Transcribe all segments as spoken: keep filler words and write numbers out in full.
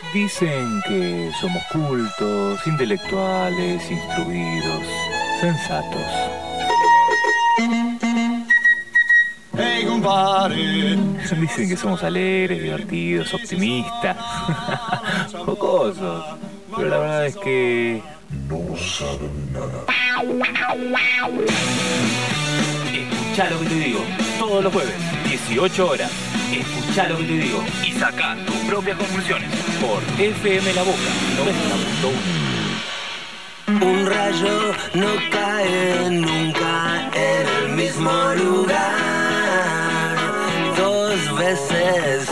Dicen que somos cultos, intelectuales, instruidos, sensatos. Hey, compadre. Dicen que somos alegres, divertidos, optimistas, jocosos. Pero la verdad es que No saben nada. escuchá lo que te digo, todos los jueves, dieciocho horas. Escuchá lo que te digo y saca tus propias conclusiones por F M La Boca noventa punto uno. Un rayo no cae nunca en el mismo lugar dos veces,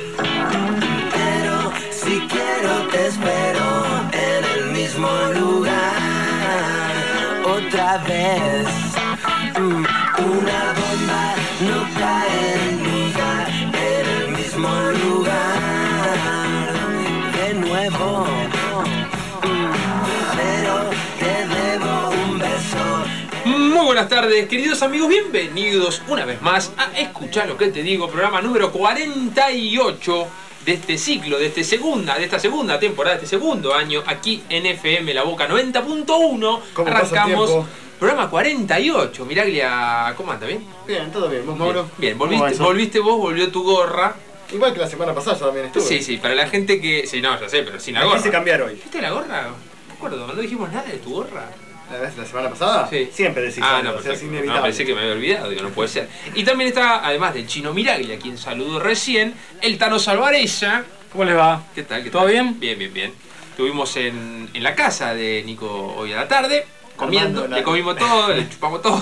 pero si quiero te espero en el mismo lugar otra vez. Mm, Una bomba no cae nunca en el mismo lugar de nuevo. Pero te debo un beso. Muy buenas tardes, queridos amigos, bienvenidos una vez más a Escuchar lo que te digo, programa número cuarenta y ocho de este ciclo, de este segunda, de esta segunda temporada, de este segundo año, aquí en F M La Boca noventa punto uno. ¿Cómo pasa el Arrancamos tiempo? programa cuarenta y ocho. Miraglia, ¿cómo anda? ¿Bien? Bien, todo bien. ¿Vos, Mauro? Bien, ¿Cómo va volviste, eso? volviste vos, volvió tu gorra. Igual que la semana pasada yo también estuve. Sí, sí, para la gente que... Sí, no, ya sé, pero sin la La gorra. quise cambiar hoy. ¿Viste la gorra? No me acuerdo, no dijimos nada de tu gorra. ¿La vez la semana pasada? Sí. Siempre decís Ah, algo, no, o sea, es perfecto. inevitable. No, pensé que me había olvidado, digo, no puede ser. Y también está, además del Chino Miraglia, a quien saludó recién, el Tano Salvarezza. ¿Cómo les va? ¿Qué tal? ¿Qué ¿Todo tal? bien? Bien, bien, bien. Estuvimos en, en la casa de Nico hoy a la tarde, comiendo, Armando la- le comimos todo, le chupamos todo.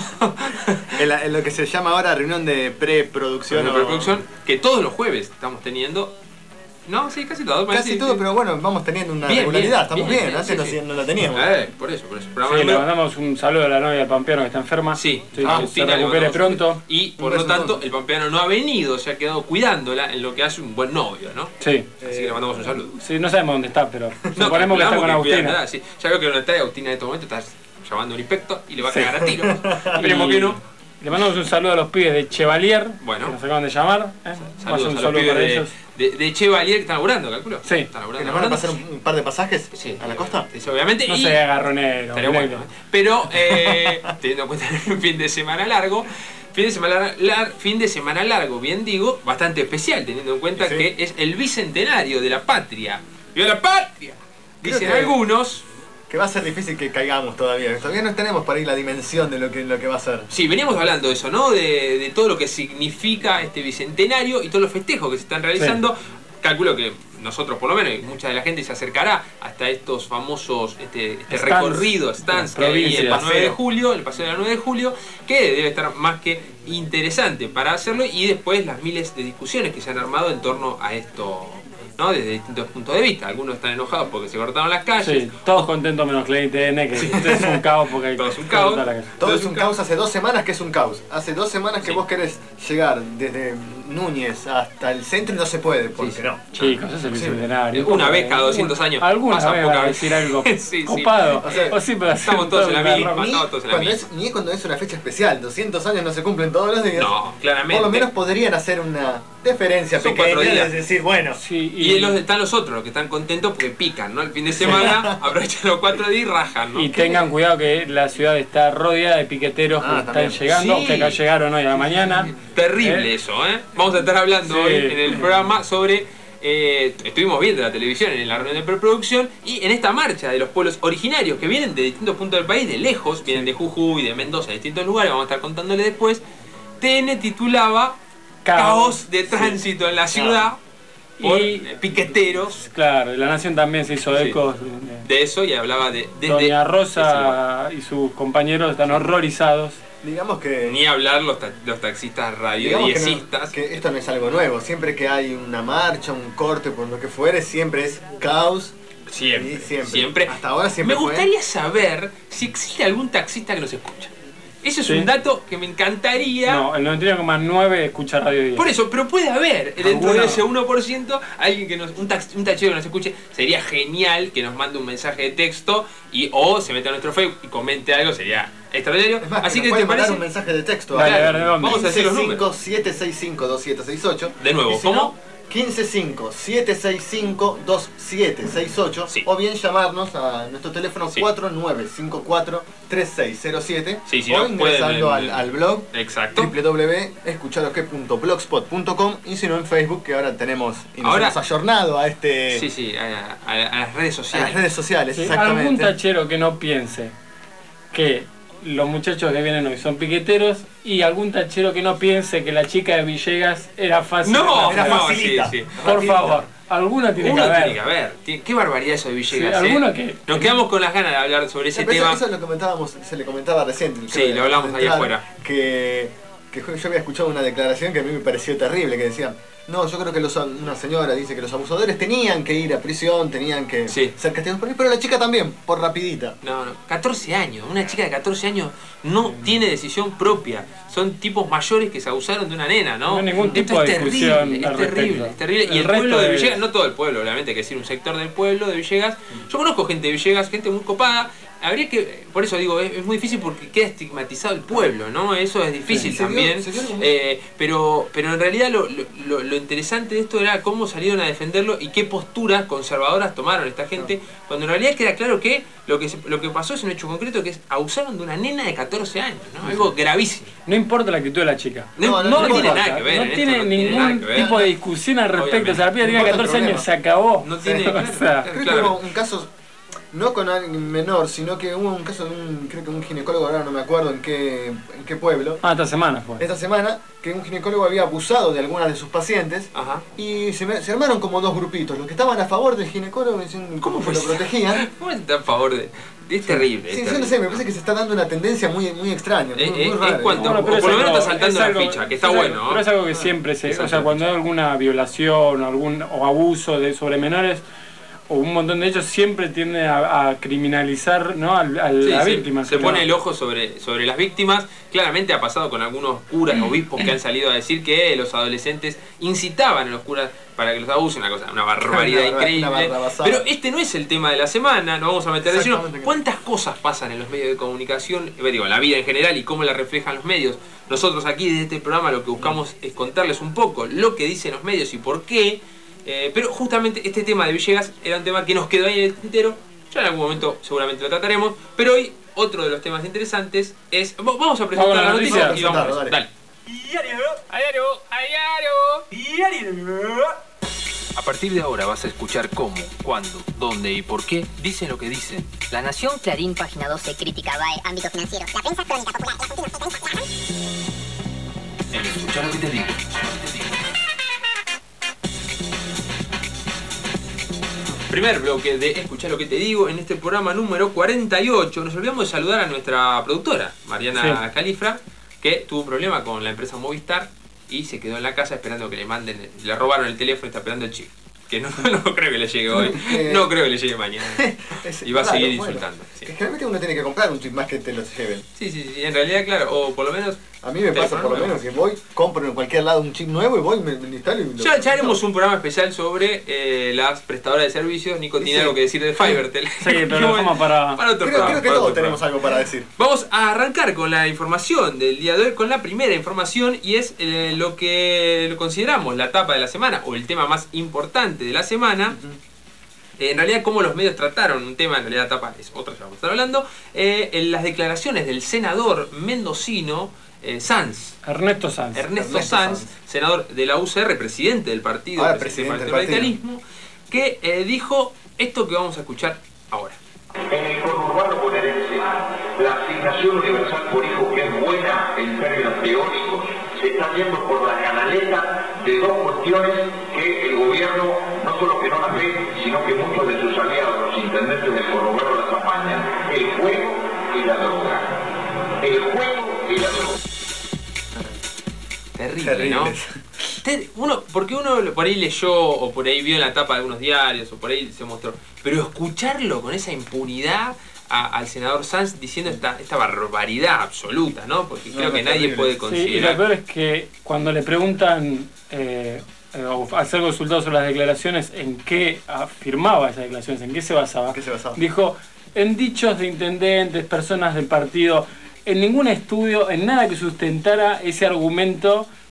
En, la- en lo que se llama ahora reunión de preproducción. Una o- preproducción que todos los jueves estamos teniendo. No, sí, casi todo. Casi sí, todo, sí. pero bueno, vamos teniendo una Bien, regularidad. bien, Estamos bien, bien, bien, antes sí, no, sí. no la teníamos. Eh, por eso, por eso. Programa Sí, le número- mandamos un saludo a la novia del Pampeano que está enferma. Sí, Sí, a que Agustina se le recupere mandamos pronto. Y por Un lo beso tanto, enorme. el pampeano no ha venido, se ha quedado cuidándola en lo que hace un buen novio, ¿no? Sí. Así que le mandamos un saludo. Sí, no sabemos dónde está, pero No, suponemos que está con calculamos cuida Agustina. nada, sí. Ya veo que no está y Agustina en este momento está llamando a un inspector y le va a Sí. cagar a tiro. Esperemos Y que no. Le mandamos un saludo a los pibes de Chevalier, Bueno. que nos acaban de llamar. ¿eh? Vaya Saludos un a los saludo pibes para de, ellos. de, de Chevalier que están laburando, calculo. Sí. Están ¿Que laburando. nos van a pasar laburando. un, un par de pasajes Sí, a la costa? Sí, obviamente. No y se agarronero. estaría bueno, directo. ¿eh? Pero, eh, teniendo en cuenta el fin de semana largo, fin de semana, lar- fin de semana largo, bien digo, bastante especial, teniendo en cuenta Sí. que es el bicentenario de la patria. ¡Viva la patria! Creo Dicen que- algunos. Que va a ser difícil que caigamos todavía. Todavía no tenemos por ahí la dimensión de lo que, lo que va a ser. Sí, veníamos hablando de eso, ¿no? De, de todo lo que significa este bicentenario y todos los festejos que se están realizando. Calculo que nosotros, por lo menos, y mucha de la gente se acercará hasta estos famosos, este, este Stands. recorrido, stands que hay en el Provincias. nueve de julio, el paseo de la nueve de julio, que debe estar más que interesante para hacerlo, y después las miles de discusiones que se han armado en torno a esto, ¿no? Desde distintos puntos de vista. Algunos están enojados porque se cortaron las calles. Sí, todos contentos menos Clay T N, que esto es un caos porque hay Todo es un que caos. cortar la calle. Todo Todo es un caos hace dos semanas que es un caos. Hace dos semanas que Sí. vos querés llegar desde Núñez hasta el centro y no se puede, porque Sí, sí. no. Chicos, es el bicentenario. Una vez cada doscientos años. Alguna Pasa vez poca va a vez. decir algo Sí, sí. copado. O sea, O sí, pero estamos todos en la una misma. rama. Ni Estamos todos en la cuando, misma. es, ni cuando es una fecha especial, doscientos años no se cumplen todos los días. No, claramente. Por lo menos podrían hacer una deferencia Son pequeña, cuatro días. es decir, bueno, Sí, Y los, están los otros, los que están contentos porque pican, ¿no? El fin de semana aprovechan los cuatro días y rajan, ¿no? Y tengan cuidado que la ciudad está rodeada de piqueteros Ah, que están también. llegando, Sí. que acá llegaron hoy a la mañana. Terrible ¿Eh? eso, ¿eh? Vamos a estar hablando Sí. hoy en el programa sobre... eh, estuvimos viendo la televisión en la reunión de preproducción y en esta marcha de los pueblos originarios que vienen de distintos puntos del país, de lejos, vienen de Jujuy, de Mendoza, de distintos lugares, vamos a estar contándole después. T N titulaba Caos de tránsito en la ciudad por Y- piqueteros. Claro, la Nación también se hizo Sí. eco. de- De eso y hablaba de... de- de- Doña de- Rosa y sus compañeros están horrorizados. digamos que, Ni hablar los, ta- los taxistas digamos que, no- radiodiesistas. que esto no es algo nuevo. Siempre que hay una marcha, un corte, por lo que fuere, siempre es caos. Siempre, Sí, siempre. siempre. Hasta ahora siempre Me fue. gustaría saber si existe algún taxista que nos escucha. Eso es Sí. un dato que me encantaría. No, el noventa y nueve coma nueve escucha Radio diez. Por eso, pero puede haber dentro Alguna- de ese uno por ciento alguien que nos, un, tax, un tachero que nos escuche. Sería genial que nos mande un mensaje de texto y o se meta a nuestro Facebook y comente algo, sería extraordinario. Es más, Así que que nos te pueden mandar parece. un mensaje de texto Dale, a a ver, ¿de dónde? Vamos a decir los números. cinco siete seis cinco dos siete seis ocho. De nuevo, Y si ¿cómo? no, quince cinco siete seis cinco dos siete seis ocho Sí. o bien llamarnos a nuestro teléfono Sí. cuatro nueve cinco cuatro tres seis cero siete Sí, si o no, ingresando pueden, al, al blog Exacto. w w w punto escucharoque punto blogspot punto com y si no en Facebook, que ahora tenemos y nos Ahora- hemos ayornado a este Sí, sí, a, a- a las redes a sociales. las redes sociales, Sí, exactamente. algún tachero que no piense que los muchachos que vienen hoy son piqueteros y algún tachero que no piense que la chica de Villegas era fácil. No, Era no, facilita. sí, sí. Por favor, alguna tiene Uno que haber. tiene que haber. Tiene- Qué barbaridad eso de Villegas. Sí, ¿eh? alguno que- Nos quedamos con las ganas de hablar sobre ese Pero eso- tema. Eso lo comentábamos, se le comentaba recién. creo, Sí, de- lo hablamos de ahí entrada, afuera. Que, que yo había escuchado una declaración que a mí me pareció terrible, que decían, no, yo creo que los, una señora dice que los abusadores tenían que ir a prisión, tenían que Sí. ser castigados por ahí, pero la chica también, por rapidita. No, no, catorce años. Una chica de catorce años no tiene decisión propia. Son tipos mayores que se abusaron de una nena, ¿no? No hay ningún tipo Esto de es terrible, discusión es al terrible, respecto. es terrible. Y El el pueblo resto de es- Villegas, no todo el pueblo, obviamente, hay que decir un sector del pueblo de Villegas. Yo conozco gente de Villegas, gente muy copada. Habría que, por eso digo, es, es muy difícil porque queda estigmatizado el pueblo, ¿no? Eso es difícil Sí, se dio- también. se dio como- Eh, pero, pero en realidad lo, lo- lo, lo interesante de esto era cómo salieron a defenderlo y qué posturas conservadoras tomaron esta gente, cuando en realidad queda claro que lo que, se- lo que pasó es un hecho concreto, que es abusaron de una nena de catorce años, ¿no? Algo gravísimo. No importa la actitud de la chica. No, No, no, no no tiene importa. nada que ver. No en esto tiene no tiene ningún nada que ver. tipo de discusión al respecto. O sea, la piba No tiene importa el catorce años, problema. se acabó. No tiene, O claro, sea, claro. Creo que hubo un caso, no con alguien menor, sino que hubo un caso de un, creo que un ginecólogo, ahora no me acuerdo en qué, en qué pueblo, Ah, esta semana fue. esta semana, que un ginecólogo había abusado de algunas de sus pacientes. Ajá. Y se, me- se armaron como dos grupitos, los que estaban a favor del ginecólogo diciendo cómo ¿Cómo lo fue? protegían. ¿Cómo está a favor de.? Es terrible. es Sí, yo no terrible. sé, me parece que se está dando una tendencia muy, muy extraña, muy, Eh, muy eh, rara. es cuanto- Bueno, pero o por lo es menos algo- está saltando es la algo- ficha, que está es algo- bueno, ¿no? Pero es algo que siempre se. Está O sea, saltando cuando hay alguna violación o, algún, o abuso de, sobre menores, o un montón de ellos, siempre tiende a, a criminalizar, ¿no? al, al- Sí, a la se- víctima. Se ¿no? pone el ojo sobre, sobre las víctimas. Claramente ha pasado con algunos curas, obispos que han salido a decir que los adolescentes incitaban a los curas para que los abusen, una cosa, una barbaridad Una barba- increíble. una barrabasada. Pero este no es el tema de la semana, no vamos a meter de lleno. Exactamente. ¿Cuántas cosas pasan en los medios de comunicación, eh, digo, en la vida en general y cómo la reflejan los medios? Nosotros aquí desde este programa lo que buscamos es contarles un poco lo que dicen los medios y por qué. Eh, pero justamente este tema de Villegas era un tema que nos quedó ahí en el tintero. Ya en algún momento seguramente lo trataremos. Pero hoy otro de los temas interesantes es... va- Vamos a presentar Vamos a la la noticia noticia. y vamos a Presentarlo, eso. dale. Dale. A partir de ahora vas a escuchar cómo, cuándo, dónde y por qué dicen lo que dicen. La Nación, Clarín, Página doce, Crítica, B A E, Ámbito Financiero, La Prensa, Crónica Popular, La Argentina, La Prensa, La En escuchar lo que te digo. Primer bloque de Escuchar lo que te digo en este programa número cuarenta y ocho. Nos olvidamos de saludar a nuestra productora, Mariana Sí. Califra, que tuvo un problema con la empresa Movistar y se quedó en la casa esperando que le manden, le robaron el teléfono y está esperando el chip. Que no, no creo que le llegue hoy, Eh, no creo que le llegue mañana. Es Y va a raro, seguir bueno. insultando. Sí. Que generalmente uno tiene que comprar un chip más que te lo lleven. Sí, sí, sí, en realidad, claro, o por lo menos... A mí me pasa teléfono por lo nuevo. menos que voy, compro en cualquier lado un chip nuevo y voy, me, me lo instalo y lo... Ya, ya haremos un programa especial sobre eh, las prestadoras de servicios. Nico tiene Sí. algo que decir de Fivertel. Sí, pero lo dejamos para- para otro Creo, programa, creo que para todos otro tenemos programa. algo para decir. Vamos a arrancar con la información del día de hoy, con la primera información, y es eh, lo que lo consideramos la tapa de la semana, o el tema más importante de la semana. Eh, en realidad, cómo los medios trataron un tema, en realidad la tapa es otra, ya vamos a estar hablando, eh, en las declaraciones del senador mendocino eh, Sanz. Ernesto Sanz. Ernesto, Ernesto Sanz, Sanz. senador de la U C R, presidente del partido, Ahora presidente presidente del del radicalismo, que eh, dijo esto que vamos a escuchar ahora. En el conurbano bonaerense, la asignación universal por hijo, que es buena en términos teóricos, se está yendo por la canaleta de dos cuestiones que el gobierno no solo que no las ve, sino que muchos de sus aliados, los intendentes del conurbano, las apañan: el juego y la droga. El juego y la droga. Terrible, Terrible. ¿no? Ter- Uno, porque uno por ahí leyó o por ahí vio en la tapa de algunos diarios o por ahí se mostró, pero escucharlo con esa impunidad a- al senador Sanz diciendo esta, esta barbaridad absoluta, ¿no? Porque No, creo no, que nadie terrible. puede Sí, y lo considerar. peor es que cuando le preguntan eh, eh, o al ser consultado sobre las declaraciones, en qué afirmaba esas declaraciones, en qué se basaba, ¿En qué se basaba? dijo, en dichos de intendentes, personas del partido, en ningún estudio, en nada que sustentara ese argumento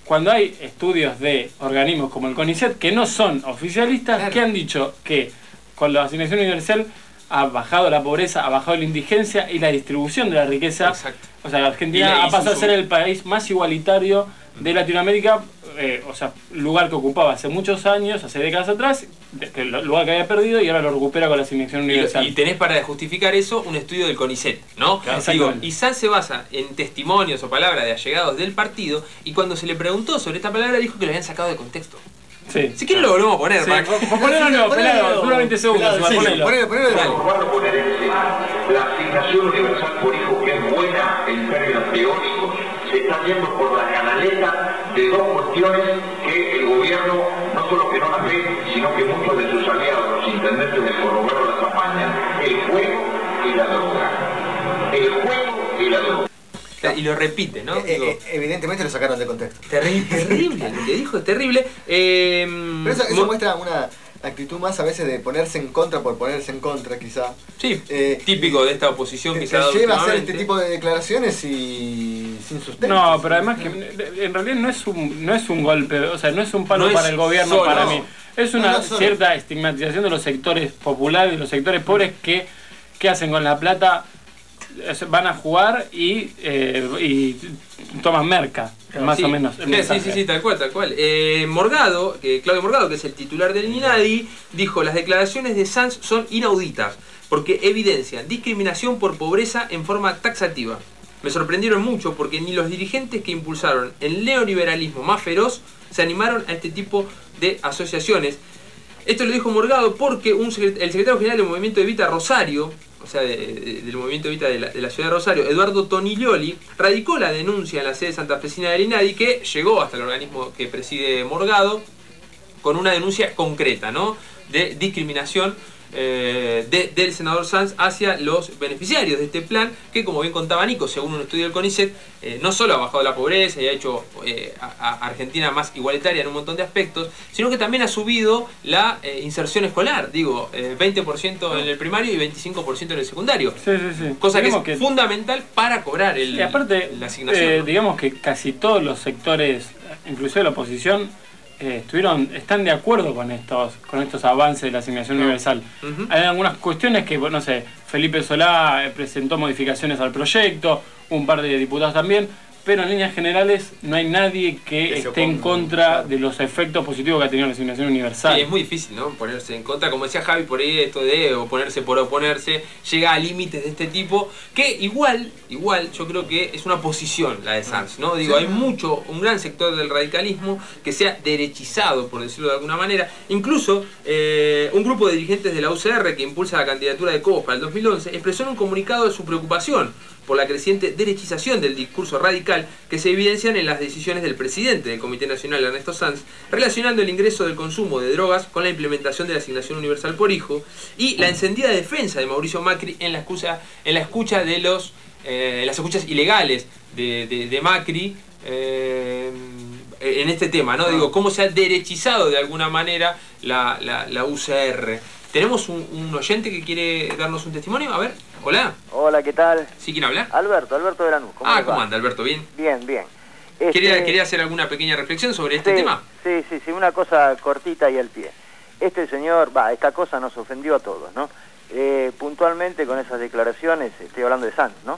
cuando hay estudios de organismos como el CONICET que no son oficialistas, Claro. que han dicho que con la asignación universal ha bajado la pobreza, ha bajado la indigencia y la distribución de la riqueza. Exacto. O sea, la Y Argentina la- y ha pasado a su- ser el país más igualitario de Latinoamérica, eh, o sea, lugar que ocupaba hace muchos años, hace décadas atrás, de- que el lugar que había perdido y ahora lo recupera con la asignación Y, universal. y tenés para justificar eso un estudio del CONICET, ¿no? Claro, Digo, exactamente. y Sanz se basa en testimonios o palabras de allegados del partido, y cuando se le preguntó sobre esta palabra dijo que lo habían sacado de contexto. Sí. Si quieren lo volvemos a poner, Sí, para- vos- vos ponelo, no, pelado, dura veinte segundos, Pelado, sí, ponelo. ponelo, ponelo de Dale. nuevo. Eduardo bonaerense, la asignación universal por hijo, que es buena en términos teóricos, se está yendo por la canaleta de dos cuestiones que el gobierno no solo que no las ve, sino que muchos de sus aliados, los intendentes del conurbano, las apañan: el juego y la droga. El juego y la droga. y lo repite, ¿no? Eh, Digo, eh, evidentemente lo sacaron de contexto. terrible, terrible, lo que dijo es terrible. Eh, Pero eso, eso mo- muestra una actitud más a veces de ponerse en contra por ponerse en contra, quizá. Sí, Eh, típico de esta oposición Te, que te se ha dado lleva a hacer últimamente. este tipo de declaraciones y sin sustento. No, pero además que en realidad no es un, no es un golpe, o sea, no es un palo No es para el gobierno, solo, para no. mí. Es No, una no solo. cierta estigmatización de los sectores populares, de los sectores pobres que, que hacen con la plata, Es- van a jugar y, eh, y toman merca, más Sí, o menos. el sí, mensaje. sí, sí, sí, tal cual, tal cual. Eh, Morgado, que, Claudio Morgado, que es el titular del INADI, dijo: las declaraciones de Sanz son inauditas porque evidencian discriminación por pobreza en forma taxativa. Me sorprendieron mucho porque ni los dirigentes que impulsaron el neoliberalismo más feroz se animaron a este tipo de asociaciones. Esto lo dijo Morgado porque un secret- el secretario general del Movimiento Evita Rosario, o sea, de- de- del Movimiento Evita de la, de la ciudad de Rosario, Eduardo Toniglioli, radicó la denuncia en la sede santafesina del INADI, que llegó hasta el organismo que preside Morgado con una denuncia concreta, ¿no?, de discriminación eh, de- del senador Sanz hacia los beneficiarios de este plan, que, como bien contaba Nico, según un estudio del CONICET, eh, no solo ha bajado la pobreza y ha hecho eh, a, a Argentina más igualitaria en un montón de aspectos, sino que también ha subido la eh, inserción escolar, digo, eh, veinte por ciento en el primario y veinticinco por ciento en el secundario. Sí, sí, sí. Cosa que Digamos es fundamental para cobrar el, Y aparte, la asignación. eh, ¿no? digamos que casi todos los sectores, inclusive la oposición, eh, estuvieron, están de acuerdo con estos, con estos avances de la asignación universal. Ujú. Hay algunas cuestiones que, bueno, no sé, Felipe Solá eh, presentó modificaciones al proyecto, un par de diputados también, pero en líneas generales no hay nadie que, Que se esté en oponga, contra claro. de los efectos positivos que ha tenido la asignación universal. Sí, es muy difícil, ¿no?, ponerse en contra, como decía Javi, por ahí esto de oponerse por oponerse, llega a límites de este tipo, que igual, igual, yo creo que es una posición la de Sanz, ¿no? Digo, hay mucho, un gran sector del radicalismo que se ha derechizado, por decirlo de alguna manera, incluso eh, un grupo de dirigentes de la U C R que impulsa la candidatura de Cobos para el dos mil once, expresó en un comunicado de su preocupación por la creciente derechización del discurso radical que se evidencian en las decisiones del presidente del Comité Nacional, Ernesto Sanz, relacionando el ingreso del consumo de drogas con la implementación de la asignación universal por hijo y la encendida defensa de Mauricio Macri en la escucha, en la escucha de los eh, las escuchas ilegales de, de, de Macri eh, en este tema, ¿no? Digo, cómo se ha derechizado de alguna manera la, la, la U C R. Tenemos un, un oyente que quiere darnos un testimonio. A ver, hola. Hola, ¿qué tal? ¿Sí quiere hablar? Alberto, Alberto de Lanús. ¿Cómo Ah, les va? ¿cómo anda, Alberto? ¿Bien? Bien, bien. Este, ¿Quería, ¿Quería hacer alguna pequeña reflexión sobre este sí, tema? Sí, sí, sí, una cosa cortita y al pie. Este señor, va, esta cosa nos ofendió a todos, ¿no? Eh, puntualmente con esas declaraciones, estoy hablando de Sanz, ¿no?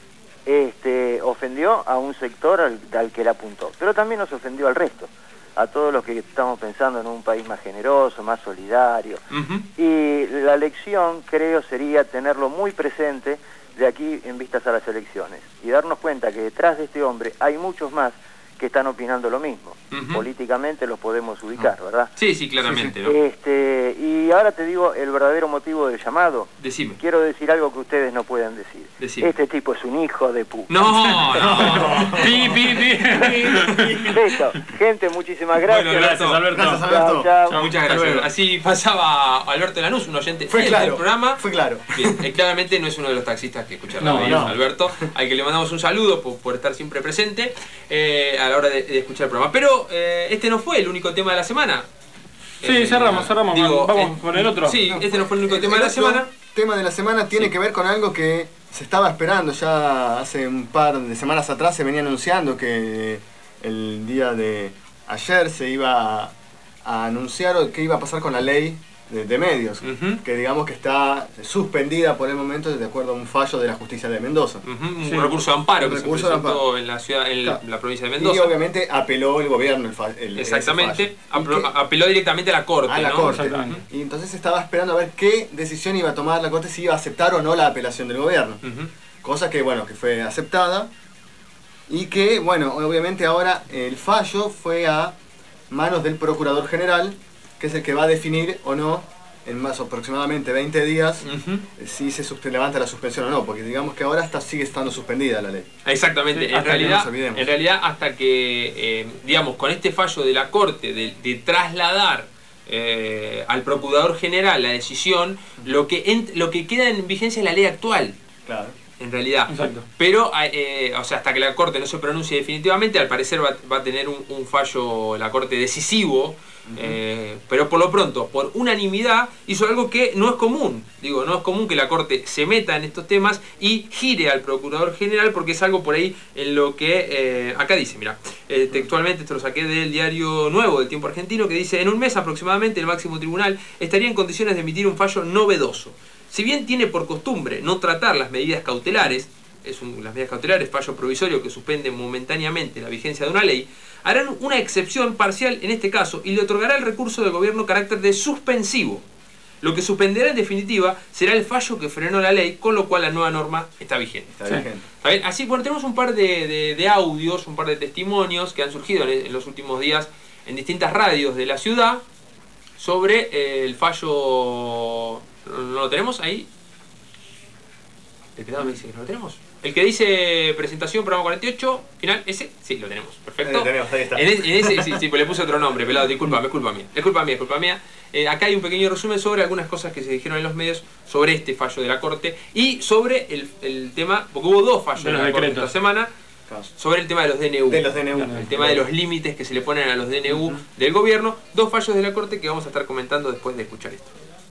Este, ofendió a un sector al, al que le apuntó, pero también nos ofendió al resto, a todos los que estamos pensando en un país más generoso, más solidario. Ujú. Y la lección, creo, sería tenerlo muy presente de aquí en vistas a las elecciones y darnos cuenta que detrás de este hombre hay muchos más que están opinando lo mismo. Ujú. Políticamente los podemos ubicar, ¿verdad? Sí, sí, claramente, ¿no? Este, y ahora te digo el verdadero motivo del llamado. Decime. Quiero decir algo que ustedes no pueden decir. Decime. Este tipo es un hijo de puta. No, no. Pi, pi, pi. Listo. Gente, muchísimas gracias. Bueno, Gracias, Alberto. Gracias, Chao, Alberto. chao. Chao. Muchas Hasta gracias. luego. Así pasaba Alberto Lanús, un oyente Fue fiel claro, del programa. fue claro. Bien, eh, claramente no es uno de los taxistas que escucha No, radio, no. Alberto, al que le mandamos un saludo por, por estar siempre presente eh, a la hora de, de escuchar el programa. Pero eh, este no fue el único tema de la semana. Sí, Eh, cerramos, cerramos. digo, Vamos eh, con el otro. Sí, este no fue el único El- tema el de la otro semana. tema de la semana tiene Sí. que ver con algo que se estaba esperando ya hace un par de semanas atrás, se venía anunciando que el día de ayer se iba a, a anunciar qué iba a pasar con la ley de, de medios, uh-huh. que digamos que está suspendida por el momento de acuerdo a un fallo de la justicia de Mendoza. Uh-huh. Un sí. recurso de amparo un que recurso se presentó de en la ciudad, en claro. la provincia de Mendoza. Y obviamente apeló el gobierno el, fa el Exactamente, apeló, apeló directamente a la corte. A la ¿no? corte. Y entonces estaba esperando a ver qué decisión iba a tomar la corte, si iba a aceptar o no la apelación del gobierno. Uh-huh. Cosa que bueno, que fue aceptada. Y que, bueno, obviamente ahora el fallo fue a manos del Procurador General, que es el que va a definir o no, en más aproximadamente veinte días, uh-huh. si se levanta la suspensión o no, porque digamos que ahora hasta sigue estando suspendida la ley. Exactamente, sí, en, realidad, en realidad hasta que, eh, digamos, con este fallo de la Corte de, de trasladar eh, al Procurador General la decisión, uh-huh. lo, que ent lo que queda en vigencia es la ley actual. Claro. En realidad. Exacto. Pero, eh, o sea, hasta que la Corte no se pronuncie definitivamente, al parecer va, va a tener un, un fallo la Corte decisivo, uh-huh. eh, pero por lo pronto, por unanimidad, hizo algo que no es común. Digo, no es común que la Corte se meta en estos temas y gire al Procurador General, porque es algo por ahí en lo que, eh, acá dice, mira, eh, textualmente esto lo saqué del Diario Nuevo del Tiempo Argentino, que dice, en un mes aproximadamente el máximo tribunal estaría en condiciones de emitir un fallo novedoso. Si bien tiene por costumbre no tratar las medidas cautelares, es un, las medidas cautelares, fallo provisorio que suspende momentáneamente la vigencia de una ley, harán una excepción parcial en este caso y le otorgará al recurso del gobierno carácter de suspensivo. Lo que suspenderá en definitiva será el fallo que frenó la ley, con lo cual la nueva norma está vigente. Está vigente. ¿Está bien? Así, bueno, tenemos un par de, de, de audios, un par de testimonios que han surgido en, en los últimos días en distintas radios de la ciudad sobre eh, el fallo... ¿No lo tenemos ahí? El pelado me dice que no lo tenemos. El que dice presentación, programa cuarenta y ocho, final, ese, sí, lo tenemos, perfecto. Lo tenemos, ahí está. En ese, en ese sí, sí, pues le puse otro nombre, pelado, disculpa, es culpa mía, es culpa mía, es culpa mía. Eh, acá hay un pequeño resumen sobre algunas cosas que se dijeron en los medios sobre este fallo de la Corte y sobre el, el tema, porque hubo dos fallos de la Corte esta semana, sobre el tema de los D N U. De los D N U. El tema de los límites que se le ponen a los D N U uh-huh. del gobierno, dos fallos de la Corte que vamos a estar comentando después de escuchar esto.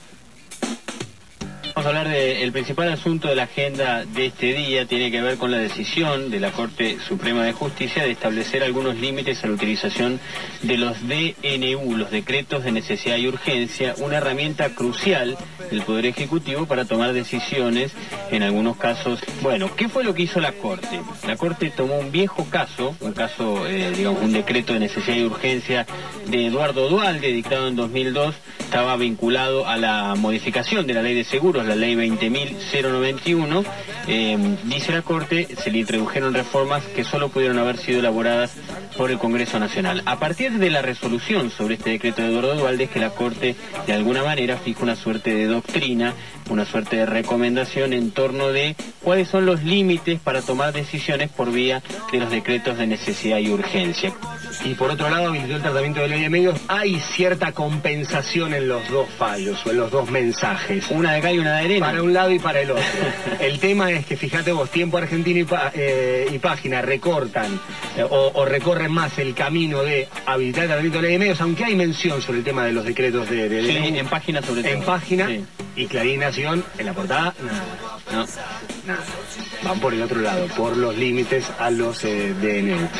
Vamos a hablar del principal asunto de la agenda de este día, tiene que ver con la decisión de la Corte Suprema de Justicia de establecer algunos límites a la utilización de los D N U, los decretos de necesidad y urgencia, una herramienta crucial del Poder Ejecutivo para tomar decisiones en algunos casos. Bueno, ¿qué fue lo que hizo la Corte? La Corte tomó un viejo caso, un caso, eh, digamos, un decreto de necesidad y urgencia de Eduardo Duhalde, dictado en dos mil dos, estaba vinculado a la modificación de la Ley de Seguros, la Ley veinte mil noventa y uno, eh, dice la Corte, se le introdujeron reformas que solo pudieron haber sido elaboradas por el Congreso Nacional. A partir de la resolución sobre este decreto de Eduardo Duhalde es que la Corte de alguna manera fija una suerte de doctrina, una suerte de recomendación en torno de cuáles son los límites para tomar decisiones por vía de los decretos de necesidad y urgencia. Y por otro lado, visitó el tratamiento de ley de medios, hay cierta compensación en los dos fallos o en los dos mensajes. Una de acá y una de arena. Para un lado y para el otro. El tema es que, fíjate vos, Tiempo Argentino y, pa eh, y Página recortan eh, o, o recorren más el camino de habilitar el tratamiento de ley de medios, aunque hay mención sobre el tema de los decretos de... de, de sí, en Página sobre todo. En Página, sí. Y Clarín Nación, en la portada, nada. No, nada. Van por el otro lado, por los límites a los eh, D N U.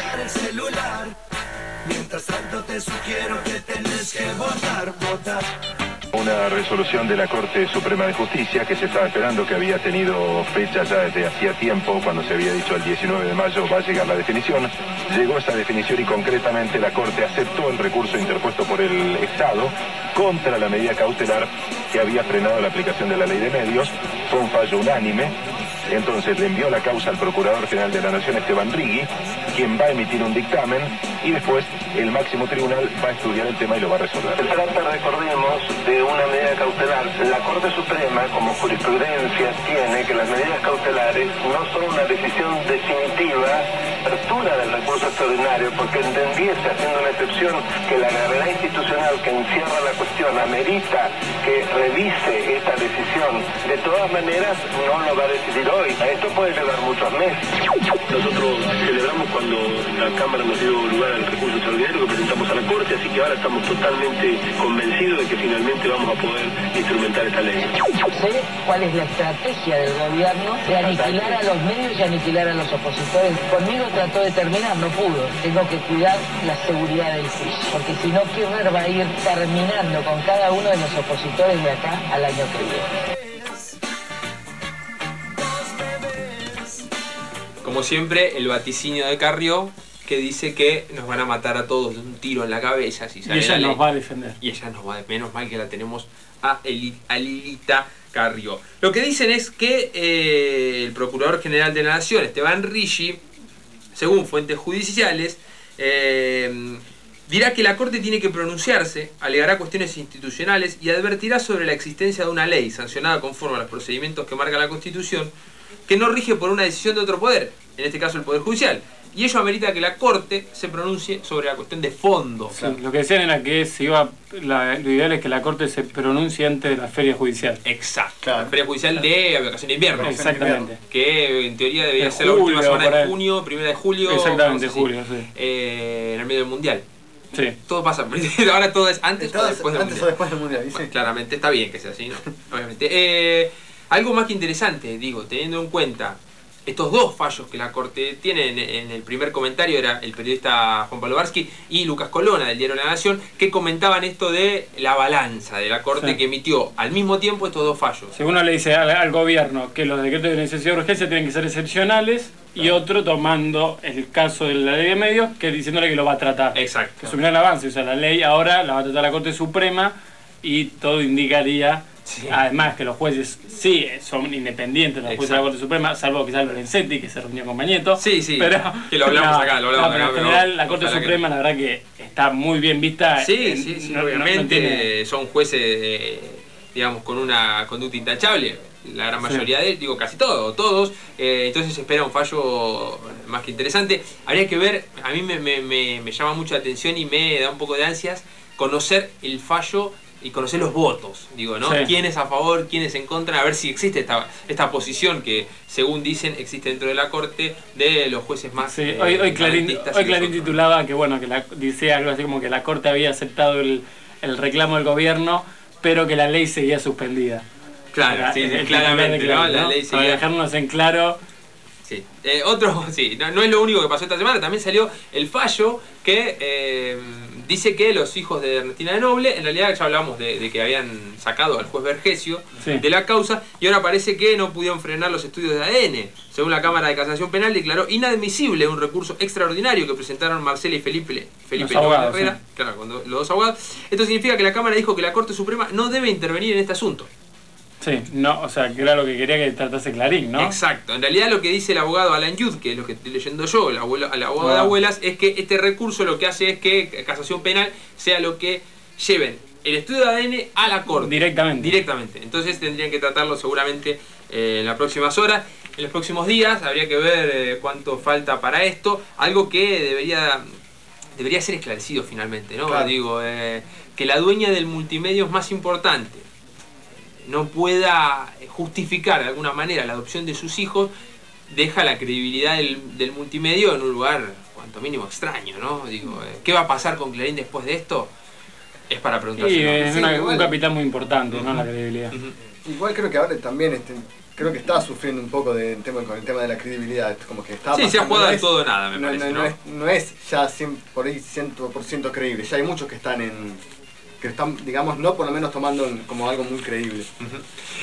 Mientras tanto te sugiero que tenés que votar, votar. Una resolución de la Corte Suprema de Justicia que se estaba esperando, que había tenido fecha ya desde hacía tiempo, cuando se había dicho el diecinueve de mayo va a llegar la definición. Llegó esa definición y concretamente la Corte aceptó el recurso interpuesto por el Estado contra la medida cautelar que había frenado la aplicación de la Ley de Medios. Fue un fallo unánime. Entonces le envió la causa al Procurador General de la Nación, Esteban Rigui, quien va a emitir un dictamen y después el máximo tribunal va a estudiar el tema y lo va a resolver. Se trata, recordemos, de una medida cautelar. La Corte Suprema, como jurisprudencia, tiene que las medidas cautelares no son una decisión definitiva, apertura del recurso extraordinario, porque entendiese, haciendo una excepción, que la gravedad institucional que encierra la cuestión amerita que revise esta decisión. De todas maneras, no lo va a decidir hoy. Esto puede llevar muchos meses. Nosotros celebramos cuando la Cámara nos dio lugar al recurso extraordinario que presentamos a la Corte, así que ahora estamos totalmente convencidos de que finalmente vamos a poder instrumentar esta ley. Sé cuál es la estrategia del gobierno de aniquilar a los medios y aniquilar a los opositores. Conmigo trató de terminar, no pudo. Tengo que cuidar la seguridad del juicio, porque si no, Kirchner va a ir terminando con cada uno de los opositores de acá al año que viene. Como siempre, el vaticinio de Carrió, que dice que nos van a matar a todos de un tiro en la cabeza si sale Y ella la ley. nos va a defender. Y ella nos va a menos mal que la tenemos a, Eli, a Lilita Carrió. Lo que dicen es que eh, el Procurador General de la Nación, Esteban Ricci, según fuentes judiciales, eh, dirá que la Corte tiene que pronunciarse, alegará cuestiones institucionales y advertirá sobre la existencia de una ley sancionada conforme a los procedimientos que marca la Constitución, que no rige por una decisión de otro poder, en este caso el Poder Judicial. Y ello amerita que la Corte se pronuncie sobre la cuestión de fondo. Sí, lo que decían era que se iba, la, lo ideal es que la Corte se pronuncie antes de la feria judicial. Exacto. Claro. La feria judicial de vacación de invierno. Exactamente. Que en teoría debería de ser julio, la última semana de ahí. junio, primera de julio. Exactamente, no sé julio, si, sí. Eh, en el medio del Mundial. Sí. Todo pasa. Ahora todo es antes o después del antes Mundial. o después del Mundial, ¿dice? Bueno, claramente está bien que sea así, ¿no? Obviamente. Eh, algo más que interesante, digo, teniendo en cuenta estos dos fallos que la Corte tiene, en, en el primer comentario era el periodista Juan Pablo Barsky y Lucas Colona del diario La Nación, que comentaban esto de la balanza de la Corte, sí, que emitió al mismo tiempo estos dos fallos. Si uno le dice al, al gobierno que los decretos de necesidad de urgencia tienen que ser excepcionales, y otro tomando el caso de la ley de medios, que diciéndole que lo va a tratar. Exacto. Que es un gran avance, o sea, la ley ahora la va a tratar la Corte Suprema y todo indicaría... Sí. Además que los jueces sí son independientes, los jueces de la Corte Suprema, salvo quizás Lorenzetti, que se reunió con Mañeto. Sí, sí, pero, que lo hablamos no, acá, lo hablamos no, pero acá. en general pero la Corte Suprema que... la verdad que está muy bien vista. Sí, en, sí, sí, no, obviamente no, no tiene... son jueces, eh, digamos, con una conducta intachable. La gran mayoría sí. de, digo, casi todos, todos. Eh, entonces se espera un fallo más que interesante. Habría que ver, a mí me, me, me, me llama mucho la atención y me da un poco de ansias conocer el fallo y conocer los votos, digo, ¿no? Sí. ¿Quién es a favor, quién es en contra? A ver si existe esta, esta posición que, según dicen, existe dentro de la Corte de los jueces más... Sí, eh, hoy, hoy Clarín, hoy Clarín titulaba que, bueno, que la, dice algo así como que la Corte había aceptado el, el reclamo del gobierno, pero que la ley seguía suspendida. Claro, Era, sí, el, el claramente, claro, ¿no? ¿no? La ley seguía... Para dejarnos en claro... Sí. Eh, otro, sí, no, no es lo único que pasó esta semana, también salió el fallo que eh, dice que los hijos de Ernestina de Noble, en realidad ya hablamos de, de que habían sacado al juez Vergesio sí. de la causa, y ahora parece que no pudieron frenar los estudios de A D N. Según la Cámara de Casación Penal, declaró inadmisible un recurso extraordinario que presentaron Marcela y Felipe, Felipe los abogados, Herrera, sí. claro, cuando, los dos abogados. Esto significa que la Cámara dijo que la Corte Suprema no debe intervenir en este asunto. Sí, no, o sea, que era lo que quería que tratase Clarín, ¿no? Exacto. En realidad lo que dice el abogado Alan Youth, que es lo que estoy leyendo yo, el, abuelo, el abogado ah. de abuelas, es que este recurso lo que hace es que Casación Penal sea lo que lleven el estudio de A D N a la Corte. Directamente. Directamente. Entonces tendrían que tratarlo seguramente eh, en las próximas horas, en los próximos días. Habría que ver eh, cuánto falta para esto. Algo que debería, debería ser esclarecido finalmente, ¿no? Claro. Digo, eh, que la dueña del multimedios más importante no pueda justificar de alguna manera la adopción de sus hijos, deja la credibilidad del, del multimedio en un lugar cuanto mínimo extraño, ¿no? Digo, ¿qué va a pasar con Clarín después de esto? Es para preguntarse. Sí, es sí, una, igual, un capital muy importante, uh-huh. ¿no? La credibilidad. Uh-huh. Igual creo que ahora también este, creo que está sufriendo un poco de, tema, con el tema de la credibilidad. Como que está sí, se ha jugado no de es, todo nada, me no, parece, no, ¿no? No, es, no es ya cien por ahí cien por ciento creíble. Ya hay muchos que están en... que están, digamos, no por lo menos tomando como algo muy creíble. Uh-huh.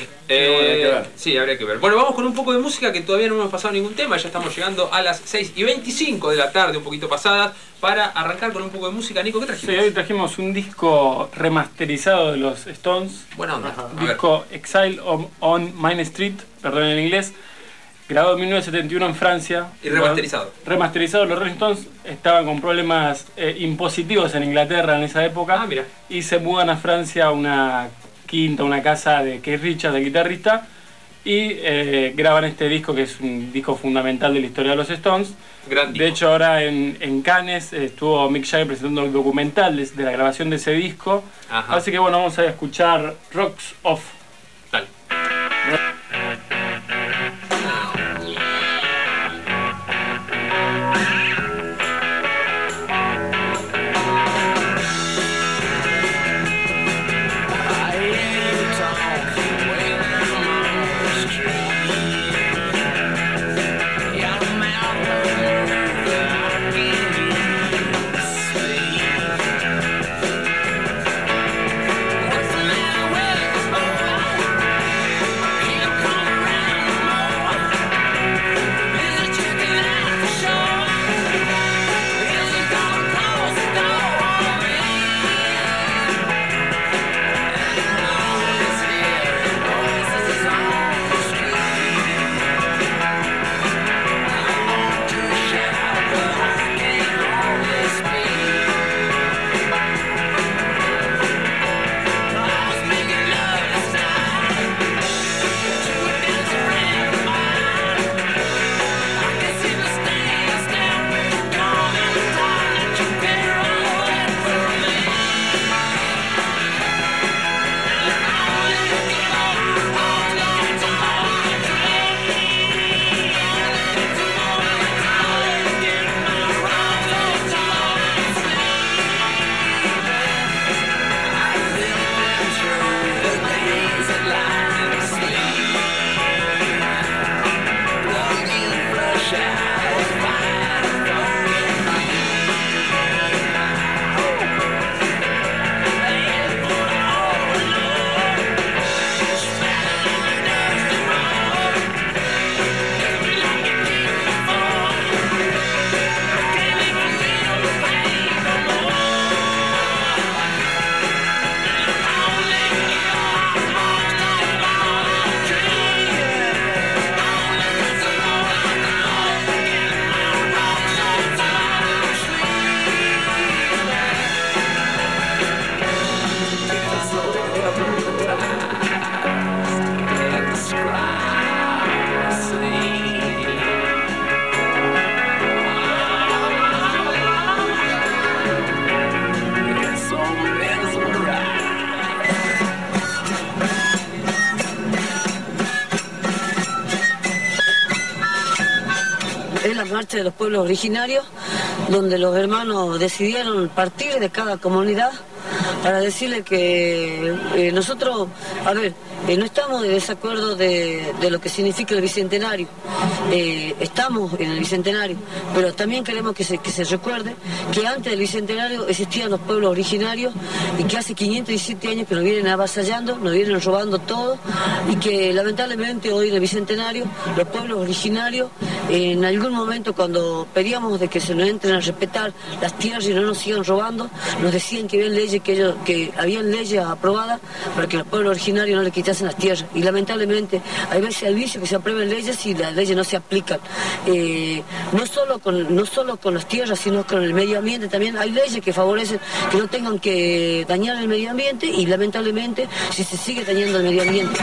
eh, sí, habría que ver. Bueno, vamos con un poco de música, que todavía no hemos pasado ningún tema, ya estamos llegando a las seis y veinticinco de la tarde, un poquito pasadas, para arrancar con un poco de música. Nico, ¿qué trajimos? Sí, hoy trajimos un disco remasterizado de los Stones. Buena onda. Ajá. Un disco Exile on, on Main Street, perdón en inglés, grabado en mil novecientos setenta y uno en Francia. Y remasterizado. Los, remasterizado. Los Rolling Stones estaban con problemas eh, impositivos en Inglaterra en esa época. Ah, mira. Y se mudan a Francia a una quinta, una casa de Keith Richards, de guitarrista. Y eh, graban este disco, que es un disco fundamental de la historia de los Stones. Gran disco. De hecho, ahora en, en Cannes eh, estuvo Mick Jagger presentando el documental de, de la grabación de ese disco. Ajá. Así que bueno, vamos a escuchar Rocks Off. Dale. Your mouth marcha de los pueblos originarios, donde los hermanos decidieron partir de cada comunidad para decirle que eh, nosotros, a ver, eh, no estamos de desacuerdo de, de lo que significa el Bicentenario, eh, estamos en el Bicentenario, pero también queremos que se, que se recuerde que antes del Bicentenario existían los pueblos originarios y que hace quinientos diecisiete años que nos vienen avasallando, nos vienen robando todo y que lamentablemente hoy en el Bicentenario los pueblos originarios en algún momento cuando pedíamos de que se nos entren a respetar las tierras y no nos sigan robando, nos decían que habían leyes que ellos, que habían leyes aprobadas para que los pueblos originarios no le quitasen las tierras y lamentablemente hay veces hay vicio que se aprueben leyes y las leyes no se aplican, eh, no solo con no solo con las tierras sino con el medio ambiente también hay leyes que favorecen que no tengan que dañar el medio ambiente y lamentablemente si se sigue dañando el medio ambiente.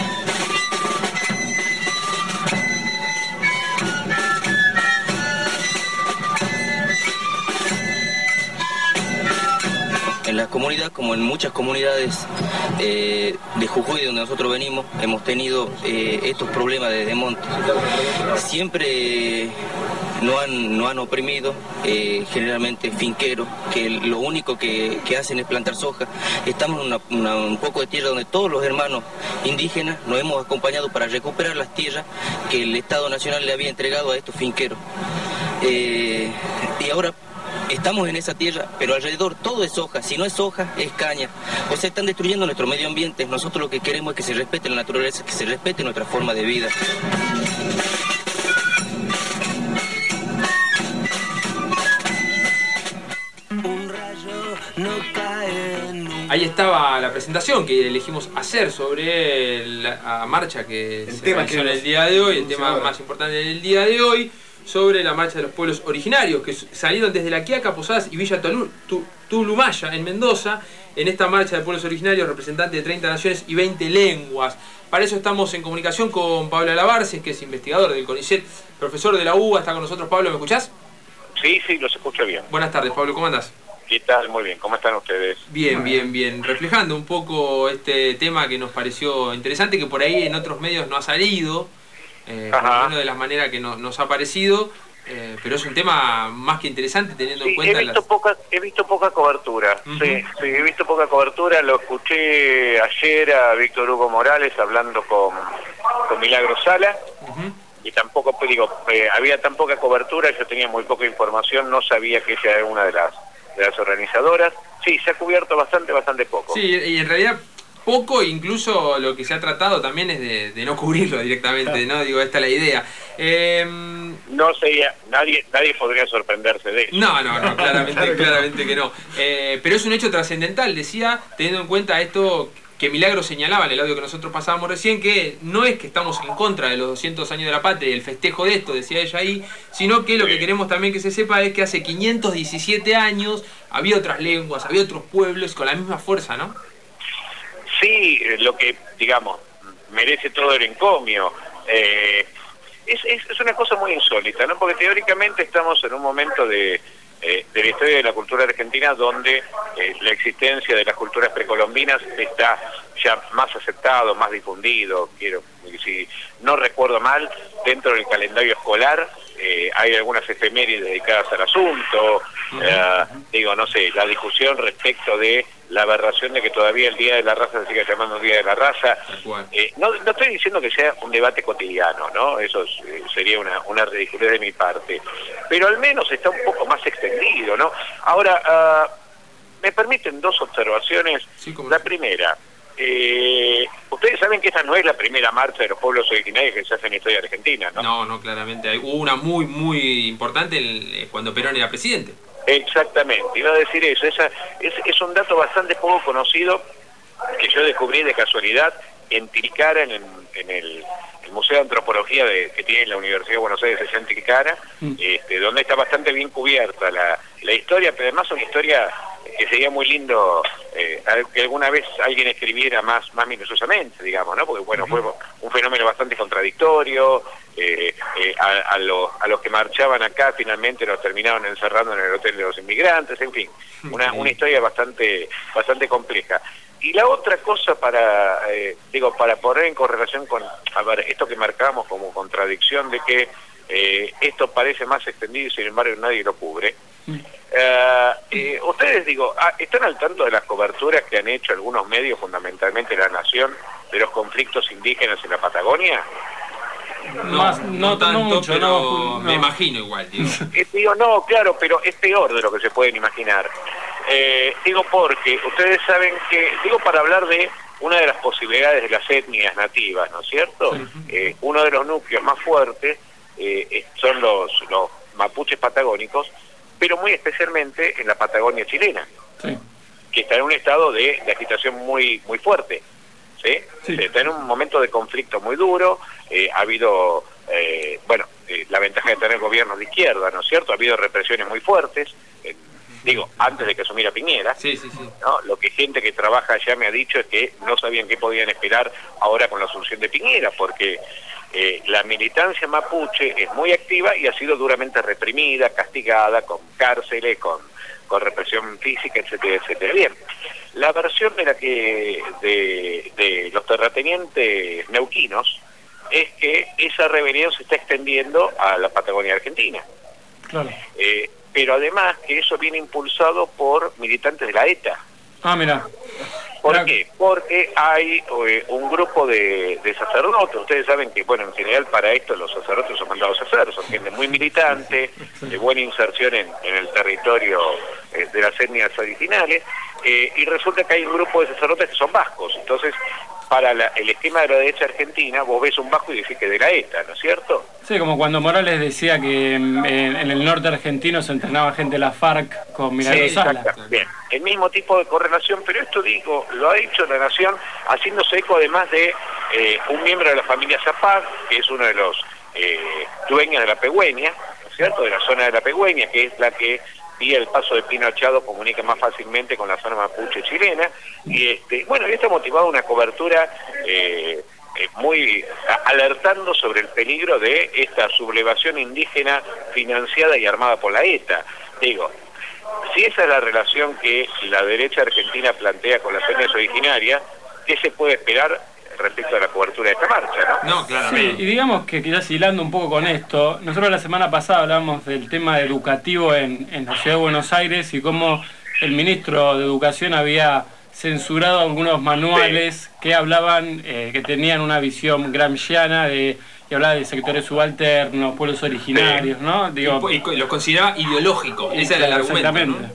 En la comunidad, como en muchas comunidades eh, de Jujuy, de donde nosotros venimos, hemos tenido eh, estos problemas de desmonte. Siempre nos han, nos han oprimido, eh, generalmente finqueros, que lo único que, que hacen es plantar soja. Estamos en una, una, un poco de tierra donde todos los hermanos indígenas nos hemos acompañado para recuperar las tierras que el Estado Nacional le había entregado a estos finqueros. Eh, y ahora estamos en esa tierra, pero alrededor todo es soja, si no es soja, es caña. O sea, están destruyendo nuestro medio ambiente. Nosotros lo que queremos es que se respete la naturaleza, que se respete nuestra forma de vida. Ahí estaba la presentación que elegimos hacer sobre la marcha que el se tema realizó que en el nos- día de hoy, el nos tema ahora. más importante del día de hoy, sobre la marcha de los pueblos originarios que salieron desde La Quiaca, Posadas y Villa Tolu- Tu- Tulumaya en Mendoza. En esta marcha de pueblos originarios, representantes de treinta naciones y veinte lenguas. Para eso estamos en comunicación con Pablo Alabarces, que es investigador del CONICET, profesor de la U B A. Está con nosotros. Pablo, ¿me escuchás? Sí, sí, los escucho bien. Buenas tardes, Pablo, ¿cómo andás? ¿Qué tal? Muy bien. ¿Cómo están ustedes? Bien, bien, bien. Reflejando un poco este tema que nos pareció interesante, que por ahí en otros medios no ha salido, eh, por lo menos de las maneras que no- nos ha parecido, eh, pero es un tema más que interesante teniendo en Sí, he cuenta visto las... poca, he visto poca cobertura. Ujú. Sí, sí, he visto poca cobertura. Lo escuché ayer a Víctor Hugo Morales hablando con, con Milagro Sala. Ujú. Y tampoco, pues, digo, eh, había tan poca cobertura, yo tenía muy poca información, no sabía que ella era una de las de las organizadoras. Sí, se ha cubierto bastante, bastante poco. Sí, y en realidad poco, incluso lo que se ha tratado también es de, de no cubrirlo directamente, ¿no? Digo, esta es la idea. Eh, No sería, nadie nadie podría sorprenderse de eso. No, no, no, claramente, Claro que no. claramente que no. Eh, pero es un hecho trascendental, decía, teniendo en cuenta esto que Milagro señalaba en el audio que nosotros pasábamos recién, que no es que estamos en contra de los doscientos años de la patria y el festejo de esto, decía ella ahí, sino que lo que queremos también que se sepa es que hace quinientos diecisiete años había otras lenguas, había otros pueblos con la misma fuerza, ¿no? Sí, eh, lo que, digamos, merece todo el encomio. Eh, es, es, es una cosa muy insólita, ¿no? Porque teóricamente estamos en un momento de, eh, de la historia de la cultura argentina donde eh, la existencia de las culturas precolombinas está ya más aceptado, más difundido. Quiero, si no recuerdo mal, dentro del calendario escolar eh, hay algunas efemérides dedicadas al asunto. Eh, digo, no sé, la discusión respecto de la aberración de que todavía el Día de la Raza se siga llamando Día de la Raza. Eh, no, no estoy diciendo que sea un debate cotidiano, ¿no? Eso es, eh, sería una, una ridiculez de mi parte. Pero al menos está un poco más extendido, ¿no? Ahora, ah, me permiten dos observaciones. La primera, eh, ustedes saben que esta no es la primera marcha de los pueblos originarios que se hace en la historia argentina, ¿no? No, no, claramente. Hay- Hubo una muy, muy importante el- eh, cuando Perón era presidente. Exactamente, iba a decir eso. Esa, es, es un dato bastante poco conocido que yo descubrí de casualidad en Tilcara, en, en el, el Museo de Antropología de, que tiene la Universidad de Buenos Aires, allá en Tilcara, este, donde está bastante bien cubierta la, la historia, pero además una historia que sería muy lindo eh, que alguna vez alguien escribiera más, más minuciosamente, digamos, ¿no? Porque, bueno, fue un fenómeno bastante contradictorio. Eh, eh, a, a, los, a los que marchaban acá finalmente los terminaron encerrando en el hotel de los inmigrantes, en fin, una, una historia bastante bastante compleja. Y la otra cosa para, eh, digo, para poner en correlación con, a ver, esto que marcamos como contradicción de que eh, esto parece más extendido y sin embargo nadie lo cubre. Uh, eh, ustedes, digo, ah, ¿están al tanto de las coberturas que han hecho algunos medios, fundamentalmente La Nación, de los conflictos indígenas en la Patagonia? No, Más, no, no tanto, no mucho, pero no, me no. imagino igual, digo. Eh, digo, no, claro, pero es peor de lo que se pueden imaginar. Eh, digo porque ustedes saben que, digo para hablar de una de las posibilidades de las etnias nativas, ¿no es cierto? Sí. Eh, uno de los núcleos más fuertes eh, son los, los mapuches patagónicos, pero muy especialmente en la Patagonia chilena, sí. que está en un estado de, de agitación muy muy fuerte, ¿sí? Sí. Está en un momento de conflicto muy duro, eh, ha habido, eh, bueno, eh, la ventaja de tener gobiernos de izquierda, ¿no es cierto? Ha habido represiones muy fuertes, eh, digo, antes de que asumiera Piñera, sí, sí, sí. ¿no? Lo que gente que trabaja allá me ha dicho es que no sabían qué podían esperar ahora con la asunción de Piñera, porque Eh, la militancia mapuche es muy activa y ha sido duramente reprimida, castigada, con cárceles, con, con represión física, etcétera, etcétera. Bien, la versión de la que de, de los terratenientes neuquinos es que esa rebelión se está extendiendo a la Patagonia Argentina. Claro. Eh, pero además que eso viene impulsado por militantes de la ETA. Ah, mira. ¿Por Era... qué? Porque hay eh, un grupo de, de sacerdotes. Ustedes saben que, bueno, en general para esto los sacerdotes son mandados a hacer. Son gente muy militante, de buena inserción en, en el territorio eh, de las etnias originales. Eh, y resulta que hay un grupo de sacerdotes que son vascos. Entonces, para la, el esquema de la derecha argentina, vos ves un vasco y decís que de la ETA, ¿no es cierto? Sí, como cuando Morales decía que en, en el norte argentino se entrenaba gente de la FARC con Milagro sí, Sala. Bien, el mismo tipo de correlación, pero esto digo, lo ha hecho La Nación haciéndose eco además de eh, un miembro de la familia Zapag, que es uno de los eh, dueños de la Pegüeña, ¿no es cierto? De la zona de la Pegüeña, que es la que vía el paso de Pino Achado comunica más fácilmente con la zona mapuche chilena, y este, bueno, y esto ha motivado una cobertura eh, eh, muy a, alertando sobre el peligro de esta sublevación indígena financiada y armada por la ETA. Digo, si esa es la relación que la derecha argentina plantea con las etnias originarias, ¿qué se puede esperar respecto a la cobertura de esta marcha, ¿no? No, claramente. Sí, y digamos que quizás hilando un poco con esto, nosotros la semana pasada hablamos del tema educativo en, en la ciudad de Buenos Aires y cómo el ministro de Educación había censurado algunos manuales sí. que hablaban, eh, que tenían una visión gramsciana de, y hablaba de sectores subalternos, pueblos originarios, sí. ¿no? Digo, y, y lo consideraba ideológico, ese era el argumento, ¿no?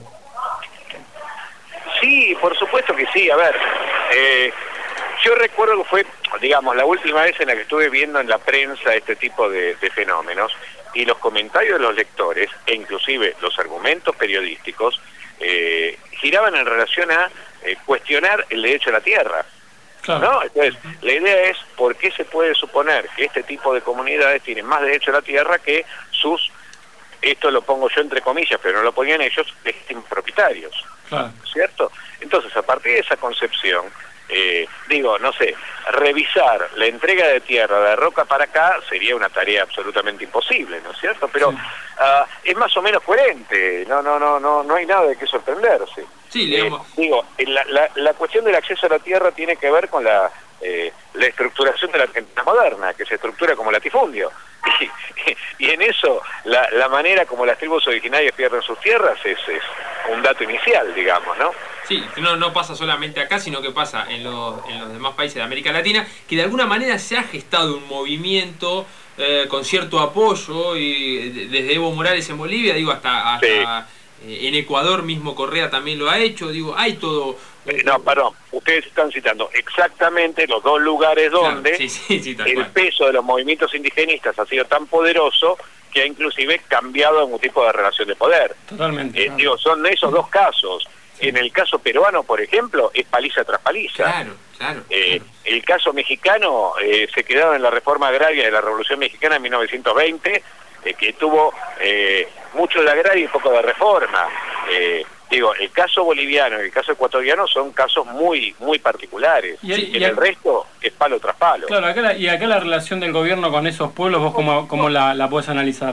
Sí, por supuesto que sí, a ver, eh, yo recuerdo que fue, digamos, la última vez en la que estuve viendo en la prensa este tipo de, de fenómenos y los comentarios de los lectores, e inclusive los argumentos periodísticos, eh, giraban en relación a eh, cuestionar el derecho a la tierra. Claro. ¿No? Entonces, la idea es por qué se puede suponer que este tipo de comunidades tienen más derecho a la tierra que sus, esto lo pongo yo entre comillas, pero no lo ponían ellos, legítimos propietarios. Claro. ¿Cierto? Entonces, a partir de esa concepción, Eh, digo, no sé, revisar la entrega de tierra de Roca para acá sería una tarea absolutamente imposible, ¿no es cierto? Pero sí. uh, es más o menos coherente, no no no no no hay nada de qué sorprenderse. Sí, digamos. Eh, digo, la, la, la cuestión del acceso a la tierra tiene que ver con la eh, la estructuración de la Argentina moderna, que se estructura como latifundio. Y, y en eso, la, la manera como las tribus originarias pierden sus tierras es, es un dato inicial, digamos, ¿no? Sí, no, no pasa solamente acá, sino que pasa en los, en los demás países de América Latina, que de alguna manera se ha gestado un movimiento eh, con cierto apoyo, y desde Evo Morales en Bolivia, digo, hasta, hasta sí. eh, en Ecuador mismo Correa también lo ha hecho, digo, hay todo... Eh, no, perdón, ustedes están citando exactamente los dos lugares donde claro, sí, sí, sí, el cual. peso de los movimientos indigenistas ha sido tan poderoso que ha inclusive cambiado algún tipo de relación de poder. Totalmente. Eh, claro. Digo, son esos dos casos. Sí. En el caso peruano, por ejemplo, es paliza tras paliza. Claro, claro. Eh, el caso mexicano eh, se quedaron en la reforma agraria de la Revolución Mexicana en mil novecientos veinte, eh, que tuvo eh, mucho de agraria y poco de reforma. Eh, digo, el caso boliviano y el caso ecuatoriano son casos muy muy particulares. Y, el, y en el, el resto es palo tras palo. Claro, acá la, y acá la relación del gobierno con esos pueblos, ¿vos cómo, cómo la, la podés analizar?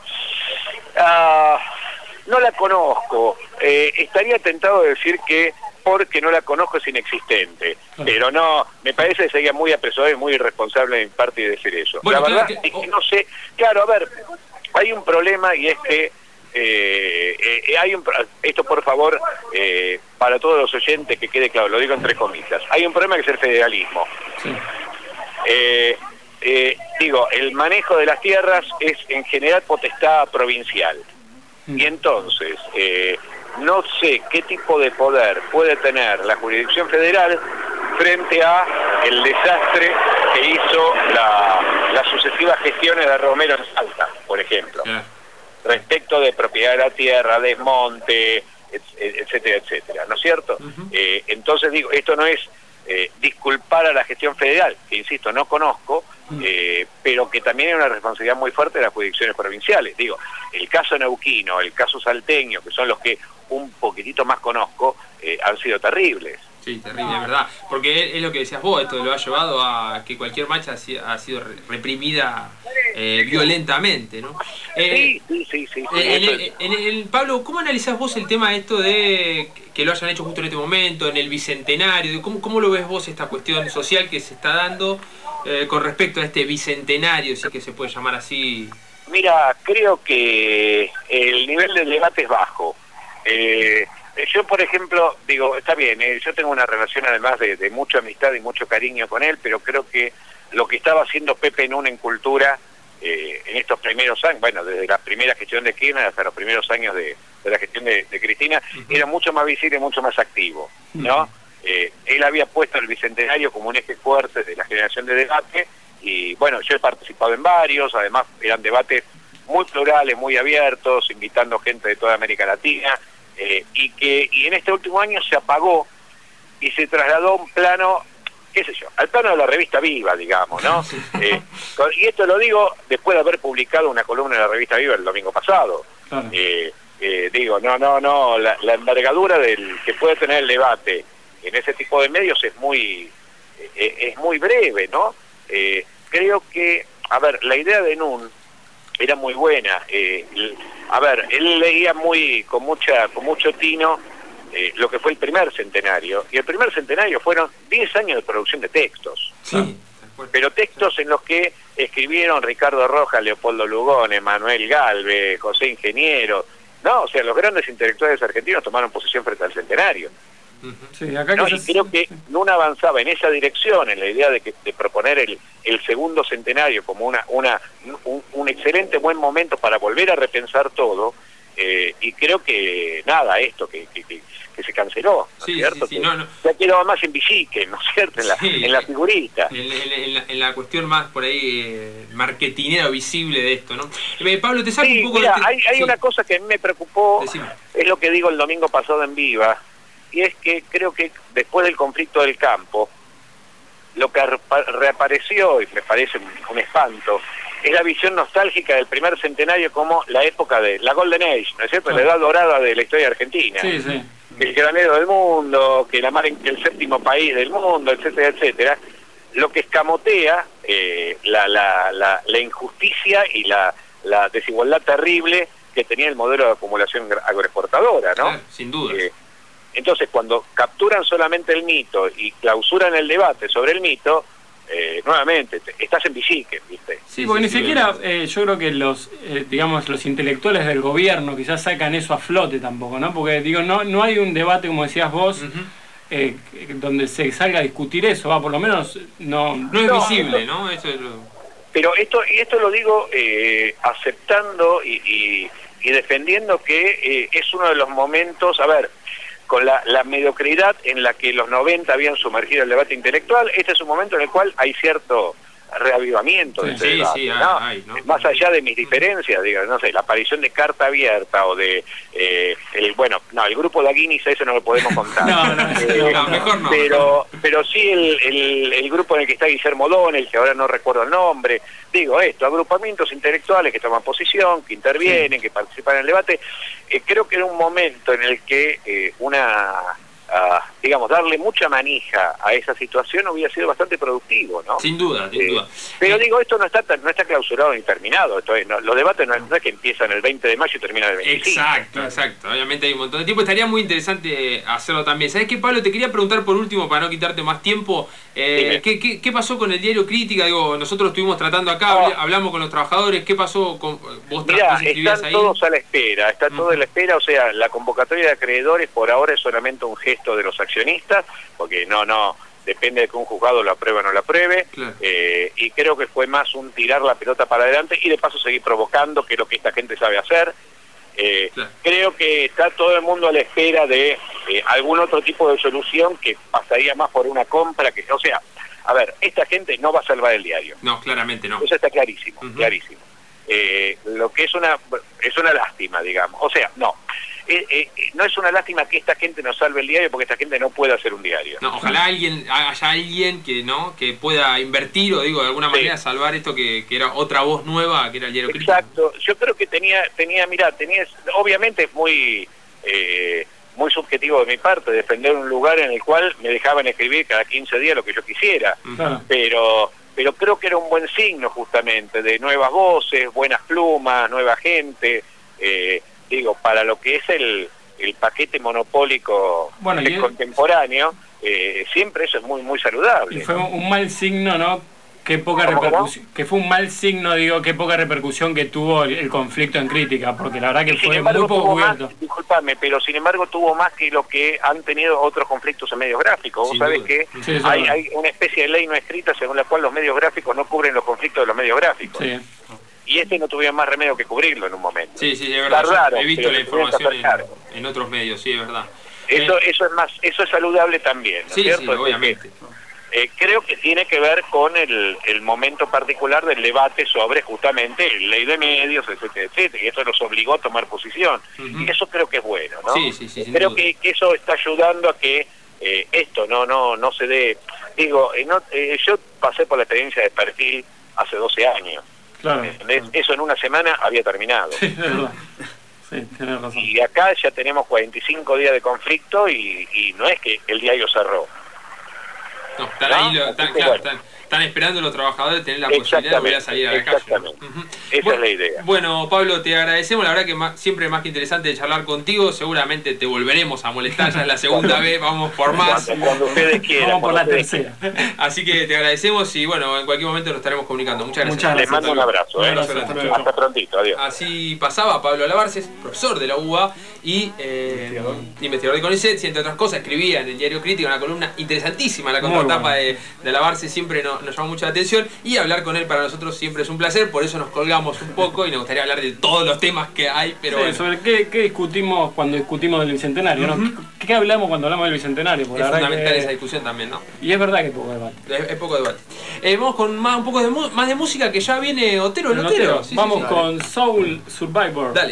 Ah... No la conozco. Eh, estaría tentado de decir que porque no la conozco es inexistente. Pero no, me parece que sería muy apresurado y muy irresponsable de mi parte de decir eso. Bueno, la verdad claro que- es que no sé, claro, a ver, hay un problema y es que eh, eh, hay un, pro- esto por favor, eh, para todos los oyentes que quede claro, lo digo entre comillas, hay un problema que es el federalismo. Eh, eh, digo, el manejo de las tierras es en general potestad provincial. Y entonces, eh, no sé qué tipo de poder puede tener la jurisdicción federal frente a el desastre que hizo la, las sucesivas gestiones de Romero en Salta, por ejemplo. Respecto de propiedad de la tierra, desmonte, et- etcétera, etcétera, ¿no es cierto? Eh, entonces digo, esto no es eh, disculpar a la gestión federal, que insisto, no conozco, eh, pero que también hay una responsabilidad muy fuerte de las jurisdicciones provinciales. Digo, el caso neuquino, el caso salteño, que son los que un poquitito más conozco, eh, han sido terribles. Sí, terrible, es verdad. Porque es, es lo que decías vos, esto lo ha llevado a que cualquier marcha ha sido, ha sido re- reprimida eh, violentamente, ¿no? Eh, sí, sí, sí, sí. eh, en Eso el- es- en el- Pablo, ¿cómo analizás vos el tema esto de que lo hayan hecho justo en este momento, en el bicentenario? ¿Cómo, cómo lo ves vos esta cuestión social que se está dando eh, con respecto a este bicentenario, si es que se puede llamar así? Mira, creo que el nivel del debate es bajo. Eh, yo, por ejemplo, digo, está bien, eh, yo tengo una relación además de, de mucha amistad y mucho cariño con él, pero creo que lo que estaba haciendo Pepe Nun en cultura eh, en estos primeros años, bueno, desde la primera gestión de Kirchner hasta los primeros años de, de la gestión de, de Cristina, era mucho más visible y mucho más activo, ¿no? Eh, él había puesto el Bicentenario como un eje fuerte de la generación de debate y bueno, yo he participado en varios, además eran debates muy plurales, muy abiertos, invitando gente de toda América Latina, eh, y que y en este último año se apagó y se trasladó a un plano, qué sé yo, al plano de la revista Viva, digamos, ¿no? Eh, con- y esto lo digo después de haber publicado una columna en la revista Viva el domingo pasado. Eh, eh, digo, no, no, no, la, la envergadura del que puede tener el debate en ese tipo de medios es muy, eh, es muy breve, ¿no? Eh, creo que, a ver, la idea de Nun era muy buena. Eh, l- a ver, él leía muy, con mucha, con mucho tino eh, lo que fue el primer centenario, y el primer centenario fueron diez años de producción de textos. Pero textos en los que escribieron Ricardo Rojas, Leopoldo Lugones, Manuel Galve, José Ingeniero, no, o sea, los grandes intelectuales argentinos tomaron posición frente al centenario. Sí, acá ¿No? quizás- Y creo que Nun avanzaba en esa dirección, en la idea de, que, de proponer el, el segundo centenario como una, una, un, un excelente buen momento para volver a repensar todo, eh, y creo que nada, esto que, que, que, que se canceló, ¿no es Sí, cierto? sí, sí, Que no, no. ya quedaba más en Villique, ¿no es cierto? En la, Sí. en la figurita. En, en- en la, en la cuestión más por ahí eh, marketinera o visible de esto, ¿no? Eh, Pablo, te saco Sí, un poco mira, de este- hay, hay sí. una cosa que a mí me preocupó, Decime. es lo que digo el domingo pasado en Viva, y es que creo que después del conflicto del campo, lo que repa- reapareció, y me parece un, un espanto, es la visión nostálgica del primer centenario como la época de la Golden Age, ¿no es cierto? La edad dorada de la historia argentina. Sí, sí. Que el granero del mundo, que la mar en que el séptimo país del mundo, etcétera, etcétera, lo que escamotea eh, la, la, la, la injusticia y la, la desigualdad terrible que tenía el modelo de acumulación gra- agroexportadora, ¿no? Claro, sin duda. Eh, entonces, cuando capturan solamente el mito y clausuran el debate sobre el mito, eh, nuevamente, te- estás en Villique, ¿viste? Sí, porque ni siquiera eh, yo creo que los, eh, digamos, los intelectuales del gobierno quizás sacan eso a flote tampoco, ¿no? Porque digo, no, no hay un debate, como decías vos, eh, donde se salga a discutir eso, va, por lo menos no, No es No, visible, no. ¿no? Eso es lo... Pero esto, y esto lo digo eh, aceptando y, y, y defendiendo que eh, es uno de los momentos, a ver, con la, la mediocridad en la que los noventa habían sumergido el debate intelectual, este es un momento en el cual hay cierto reavivamiento de Sí, ese sí, debate, sí, ¿no? hay, ¿no? Más allá de mis diferencias, digo, no sé, la aparición de Carta Abierta o de, eh, el bueno, no, el grupo de Aguinis, eso no lo podemos contar. No, no, Eh, no, mejor no. Pero, pero sí el, el, el grupo en el que está Guillermo O'Donnell, que ahora no recuerdo el nombre, digo esto, agrupamientos intelectuales que toman posición, que intervienen, que participan en el debate. Eh, creo que era un momento en el que eh, una a, digamos, darle mucha manija a esa situación hubiera sido bastante productivo, ¿no? Sin duda, sin Eh, duda. Pero digo, esto no está tan- no está clausurado ni terminado. Esto es, no- los debates no es, no es que empiezan el veinte de mayo y terminan el veinticinco. Exacto, exacto. Obviamente hay un montón de tiempo. Estaría muy interesante hacerlo también. ¿Sabes qué, Pablo? Te quería preguntar por último, para no quitarte más tiempo, eh, ¿qué, qué, qué pasó con el diario Crítica? Digo, nosotros estuvimos tratando acá, habl- hablamos con los trabajadores. ¿Qué pasó con vos? tra- Mirá, vos escribías están ahí? todos a la espera, está todo a la espera, o sea, la convocatoria de acreedores por ahora es solamente un gesto de los accionistas, porque no, no, depende de que un juzgado lo apruebe o no lo apruebe, Claro. eh, y creo que fue más un tirar la pelota para adelante y de paso seguir provocando, que es lo que esta gente sabe hacer. Eh, Creo que está todo el mundo a la espera de eh, algún otro tipo de solución que pasaría más por una compra, que, o sea, a ver, esta gente no va a salvar el diario. No, claramente no. Eso está clarísimo, clarísimo. Eh, lo que es una es una lástima, digamos. O sea, no. Eh, eh, no es una lástima que esta gente no salve el diario porque esta gente no puede hacer un diario. No, ojalá alguien haya alguien que no que pueda invertir o digo de alguna manera salvar esto que, que era otra voz nueva, que era el diario Crítica. Exacto. Yo creo que tenía, tenía, mira, tenía, obviamente es muy, eh, muy subjetivo de mi parte defender un lugar en el cual me dejaban escribir cada quince días lo que yo quisiera. Claro. Pero, pero creo que era un buen signo justamente de nuevas voces, buenas plumas, nueva gente. Eh, digo, para lo que es el, el paquete monopólico Bueno, y es- contemporáneo, eh, siempre eso es muy, muy saludable. Y fue un mal signo, ¿no? Qué poca ¿Cómo, cómo? repercusión. Que fue un mal signo, digo, qué poca repercusión que tuvo el, el conflicto en Crítica, porque la verdad que Y sin fue embargo muy poco tuvo más, cubierto. disculpame, pero sin embargo tuvo más que lo que han tenido otros conflictos en medios gráficos. Vos Sin sabés duda. que Sí, eso hay, es verdad. hay una especie de ley no escrita según la cual los medios gráficos no cubren los conflictos de los medios gráficos. Sí. Y este no tuvieron más remedio que cubrirlo en un momento. Sí, sí, es verdad. Yo Tardaron, he visto pero la se tuvieron que información hacer cargo. en, en otros medios, sí, es verdad. Eso, eso es más, eso es saludable también, ¿no Sí, es cierto? sí, Porque, obviamente. eh, creo que tiene que ver con el, el momento particular del debate sobre justamente la ley de medios, etcétera, etcétera, y eso los obligó a tomar posición. Y eso creo que es bueno, ¿no? Sí, sí, sí, sin creo duda. que, que eso está ayudando a que eh, esto no no no se dé. Digo, eh, no, eh, yo pasé por la experiencia de perfil hace doce años. Claro. ¿Entendés? Eso en una semana había terminado. Sí, es verdad. Sí, tenés razón. Y acá ya tenemos cuarenta y cinco días de conflicto y, y no es que el diario cerró. No, están ¿No? ahí, lo- Así están, que claro, bueno. están, están esperando los trabajadores tener la posibilidad de volver a salir a la calle. Exactamente. Esa es la idea. Bueno, Pablo, te agradecemos, la verdad que más, siempre es más que interesante charlar contigo, seguramente te volveremos a molestar, ya es la segunda vez, vamos por más. Cuando, cuando ustedes quieran. Vamos por la cuando ustedes tercera. Así que te agradecemos y bueno, en cualquier momento nos estaremos comunicando. Muchas gracias. Muchas Les mando un abrazo. ¿eh? Abrazo grande. Hasta prontito, adiós. Así pasaba Pablo Alabarces, profesor de la U B A y eh, investigador. investigador de CONICET, y entre otras cosas escribía en el diario Crítica una columna interesantísima, la Muy contratapa bueno. de, de Alabarces siempre nos, nos llamó mucho la atención y hablar con él para nosotros siempre es un placer, por eso nos colgamos un poco y nos gustaría hablar de todos los temas que hay, pero Sí, bueno, sobre qué, qué discutimos cuando discutimos del Bicentenario, ¿no? ¿Qué, qué hablamos cuando hablamos del Bicentenario? Porque es la verdad fundamental que- esa discusión también, ¿no? Y es verdad que poco debate. Es, es poco debate. Eh, vamos con más, un poco de, mu- más de música que ya viene Otero, el El Otero. Otero. Sí, sí, Vamos sí. con Soul Survivor. Dale.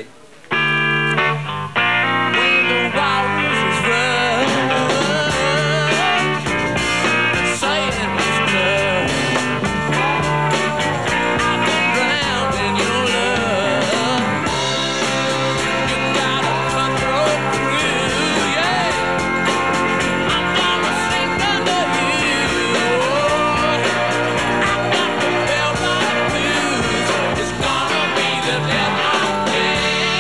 It's gonna be the death of me.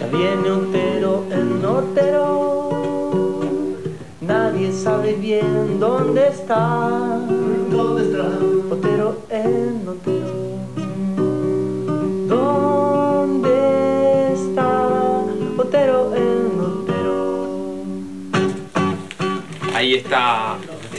viene Otero el notero, nadie sabe bien dónde está. ¿Dónde está? Otero el notero. ¿Dónde está Otero el notero? Ahí está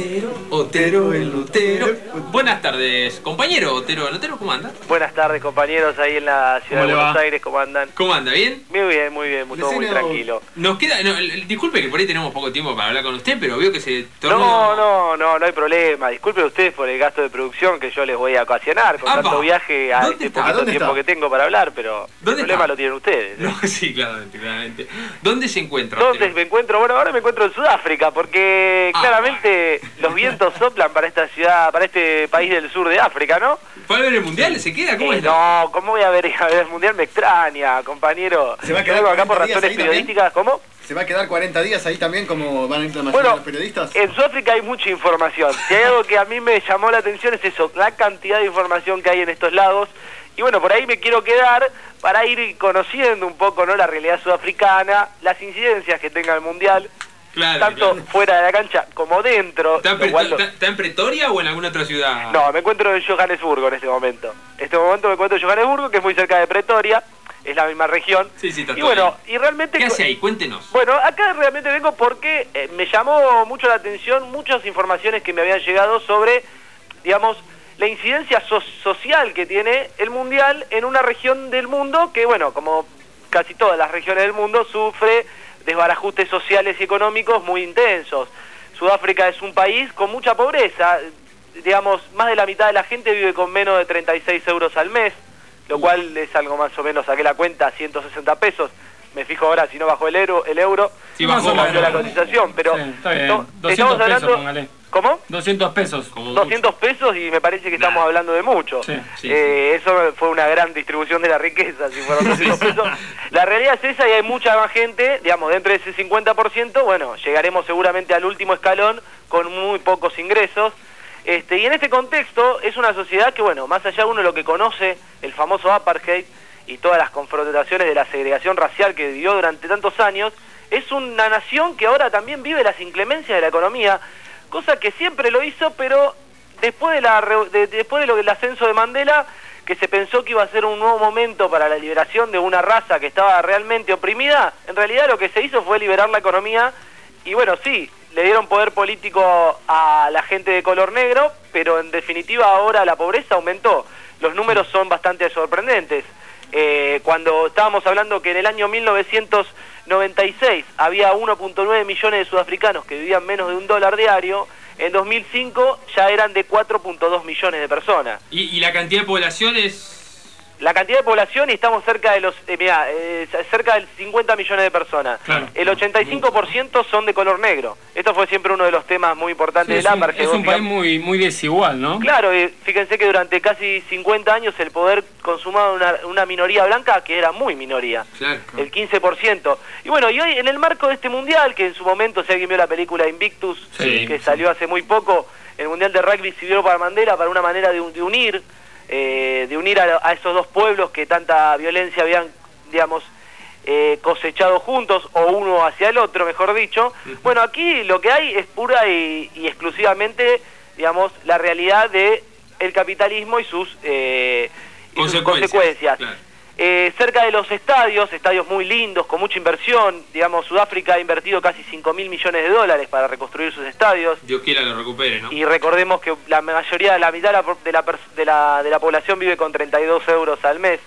Otero el notero. Buenas tardes, compañero Otero el notero, ¿cómo anda? Buenas tardes, compañeros, ahí en la ciudad de Buenos Aires, ¿cómo andan? ¿Cómo anda? ¿Bien? Muy bien, muy bien, todo muy tranquilo. Nos queda, no, disculpe que por ahí tenemos poco tiempo para hablar con usted, pero veo que se tornó... No, no, no, no hay problema. Disculpen ustedes por el gasto de producción que yo les voy a ocasionar con ¡Apa! tanto viaje a ¿Dónde este está? poquito ¿Dónde tiempo está? que tengo para hablar, pero el ¿Dónde problema está? lo tienen ustedes. ¿eh? No, sí, claramente, claramente. ¿Dónde se encuentra? ¿Dónde Otero? me encuentro? Bueno, ahora me encuentro en Sudáfrica, porque Ah, claramente los vientos soplan para esta ciudad, para este país del sur de África, ¿no? ¿Fue a ver el mundial? ¿Se queda? ¿Cómo Eh, es? no, ¿cómo voy a ver, a ver el mundial? Me extraña, compañero. ¿Se va a quedar Vengo acá por cuarenta días razones ahí también? periodísticas, ¿cómo? ¿Se va a quedar cuarenta días ahí también como van a ir la mayoría Bueno, de los periodistas? En Sudáfrica hay mucha información. Si hay algo que a mí me llamó la atención es eso, la cantidad de información que hay en estos lados. Y bueno, por ahí me quiero quedar para ir conociendo un poco, ¿no?, la realidad sudafricana, las incidencias que tenga el Mundial, Claro, tanto claro. fuera de la cancha como dentro. ¿Está en, lo Pre- cual lo- está- está en Pretoria o en alguna otra ciudad? No, me encuentro en Johannesburgo en este momento. En este momento me encuentro en Johannesburgo, que es muy cerca de Pretoria, es la misma región. Sí, sí, está Y todo bueno, ahí. y realmente... ¿Qué hace ahí? Cuéntenos. Bueno, acá realmente vengo porque eh, me llamó mucho la atención muchas informaciones que me habían llegado sobre, digamos, la incidencia so- social que tiene el Mundial en una región del mundo que, bueno, como casi todas las regiones del mundo, sufre desbarajustes sociales y económicos muy intensos. Sudáfrica es un país con mucha pobreza, digamos, más de la mitad de la gente vive con menos de treinta y seis euros al mes, lo cual es algo más o menos, saqué la cuenta, ciento sesenta pesos. Me fijo ahora si no bajó el euro, el euro Sí, no bajó, cambió la bajó. cotización, pero Sí, está bien. esto- doscientos estamos pesos, hablando... póngale. ¿Cómo? doscientos pesos. doscientos pesos y me parece que estamos hablando de mucho. Sí, sí, Eh, eso fue una gran distribución de la riqueza, si fueron doscientos pesos. La realidad es esa y hay mucha más gente, digamos, dentro de ese cincuenta por ciento, bueno, llegaremos seguramente al último escalón con muy pocos ingresos. Este, y en este contexto es una sociedad que, bueno, más allá de uno lo que conoce, el famoso apartheid y todas las confrontaciones de la segregación racial que vivió durante tantos años, es una nación que ahora también vive las inclemencias de la economía, cosa que siempre lo hizo, pero después de la re- de- después de lo del ascenso de Mandela, que se pensó que iba a ser un nuevo momento para la liberación de una raza que estaba realmente oprimida, en realidad lo que se hizo fue liberar la economía y bueno, sí, le dieron poder político a la gente de color negro, pero en definitiva ahora la pobreza aumentó. Los números son bastante sorprendentes. Eh, cuando estábamos hablando que en el año mil novecientos noventa y seis había uno punto nueve millones de sudafricanos que vivían menos de un dólar diario, en dos mil cinco ya eran de cuatro punto dos millones de personas. ¿Y, y la cantidad de población es...? La cantidad de población, y estamos cerca de los, eh, mirá, eh, cerca del cincuenta millones de personas. Claro. El ochenta y cinco por ciento son de color negro. Esto fue siempre uno de los temas muy importantes Sí, es del un, apartheid. es un país muy, muy desigual, ¿no? Claro, y fíjense que durante casi cincuenta años el poder consumaba una, una minoría blanca que era muy minoría, Claro. el quince por ciento. Y bueno, y hoy en el marco de este mundial, que en su momento, si alguien vio la película Invictus, Sí, que sí. salió hace muy poco, el mundial de rugby sirvió para Mandela para una manera de, un- de unir, eh, de unir a, a esos dos pueblos que tanta violencia habían, digamos, eh, cosechado juntos, o uno hacia el otro, mejor dicho. Bueno, aquí lo que hay es pura y, y exclusivamente, digamos, la realidad de el capitalismo y sus, eh, y sus Consecuencias, consecuencias. claro. Eh, cerca de los estadios, estadios muy lindos, con mucha inversión, digamos, Sudáfrica ha invertido casi cinco mil millones de dólares para reconstruir sus estadios. Dios quiera lo recupere, ¿no? Y recordemos que la mayoría, la mitad de la, de la, pers- de la, de la población vive con treinta y dos euros al mes.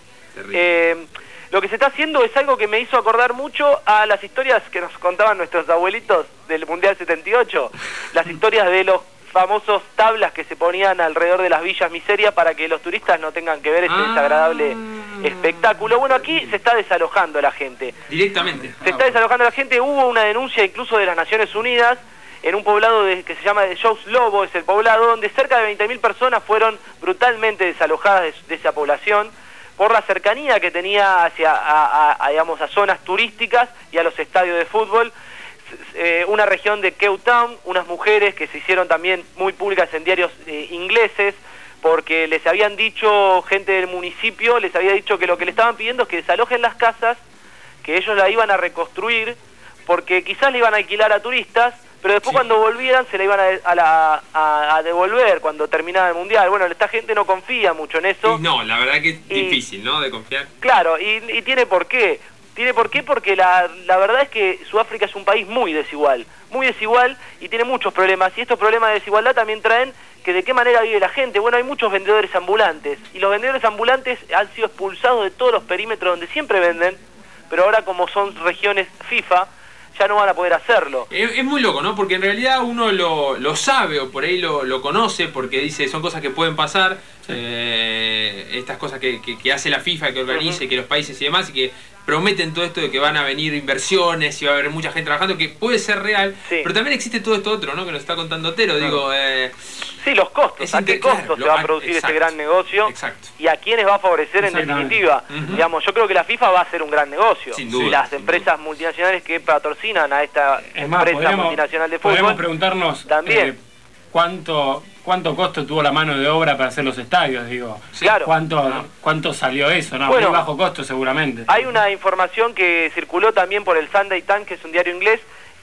Eh, lo que se está haciendo es algo que me hizo acordar mucho a las historias que nos contaban nuestros abuelitos del Mundial setenta y ocho, las historias de los famosos tablas que se ponían alrededor de las villas miseria para que los turistas no tengan que ver ese desagradable espectáculo. Bueno, aquí se está desalojando la gente. Directamente. Se está desalojando la gente. Hubo una denuncia incluso de las Naciones Unidas en un poblado de, que se llama de Joux Lobo, es el poblado, donde cerca de veinte mil personas fueron brutalmente desalojadas de, de esa población por la cercanía que tenía hacia, a, a- a, digamos, a zonas turísticas y a los estadios de fútbol. Eh, una región de Cape Town, unas mujeres que se hicieron también muy públicas en diarios eh, ingleses, porque les habían dicho, gente del municipio, les había dicho que lo que le estaban pidiendo es que desalojen las casas que ellos la iban a reconstruir porque quizás le iban a alquilar a turistas, pero después sí. cuando volvieran se la iban a, a, la, a, a devolver cuando terminaba el Mundial. Bueno, esta gente no confía mucho en eso. Y no, la verdad que es y, difícil, ¿no? De confiar. Claro, y, y tiene por qué. Tiene por qué porque la, la verdad es que Sudáfrica es un país muy desigual, muy desigual y tiene muchos problemas. Y estos problemas de desigualdad también traen que de qué manera vive la gente. Bueno, hay muchos vendedores ambulantes y los vendedores ambulantes han sido expulsados de todos los perímetros donde siempre venden, pero ahora como son regiones FIFA, ya no van a poder hacerlo. Es, es muy loco, ¿no? Porque en realidad uno lo, lo sabe o por ahí lo, lo conoce porque dice son cosas que pueden pasar, sí. eh, estas cosas que, que, que hace la FIFA, que organice, uh-huh. que los países y demás, y que prometen todo esto de que van a venir inversiones y va a haber mucha gente trabajando, que puede ser real, sí. pero también existe todo esto otro, ¿no? Que nos está contando Otero, claro. digo... Eh, sí, los costos, ¿a qué costos se va a producir exacto, este gran negocio? Exacto. Y a quiénes va a favorecer en definitiva. Uh-huh. Digamos, yo creo que la FIFA va a hacer un gran negocio. Sin duda. Las empresas duda. multinacionales que patrocinan a esta es más, empresa multinacional de fútbol. Podemos preguntarnos también eh, cuánto... ¿Cuánto costo tuvo la mano de obra para hacer los estadios? Digo, claro. ¿Cuánto, no. ¿Cuánto salió eso? No, bueno, muy bajo costo seguramente. Hay una información que circuló también por el Sunday Times, que es un diario inglés,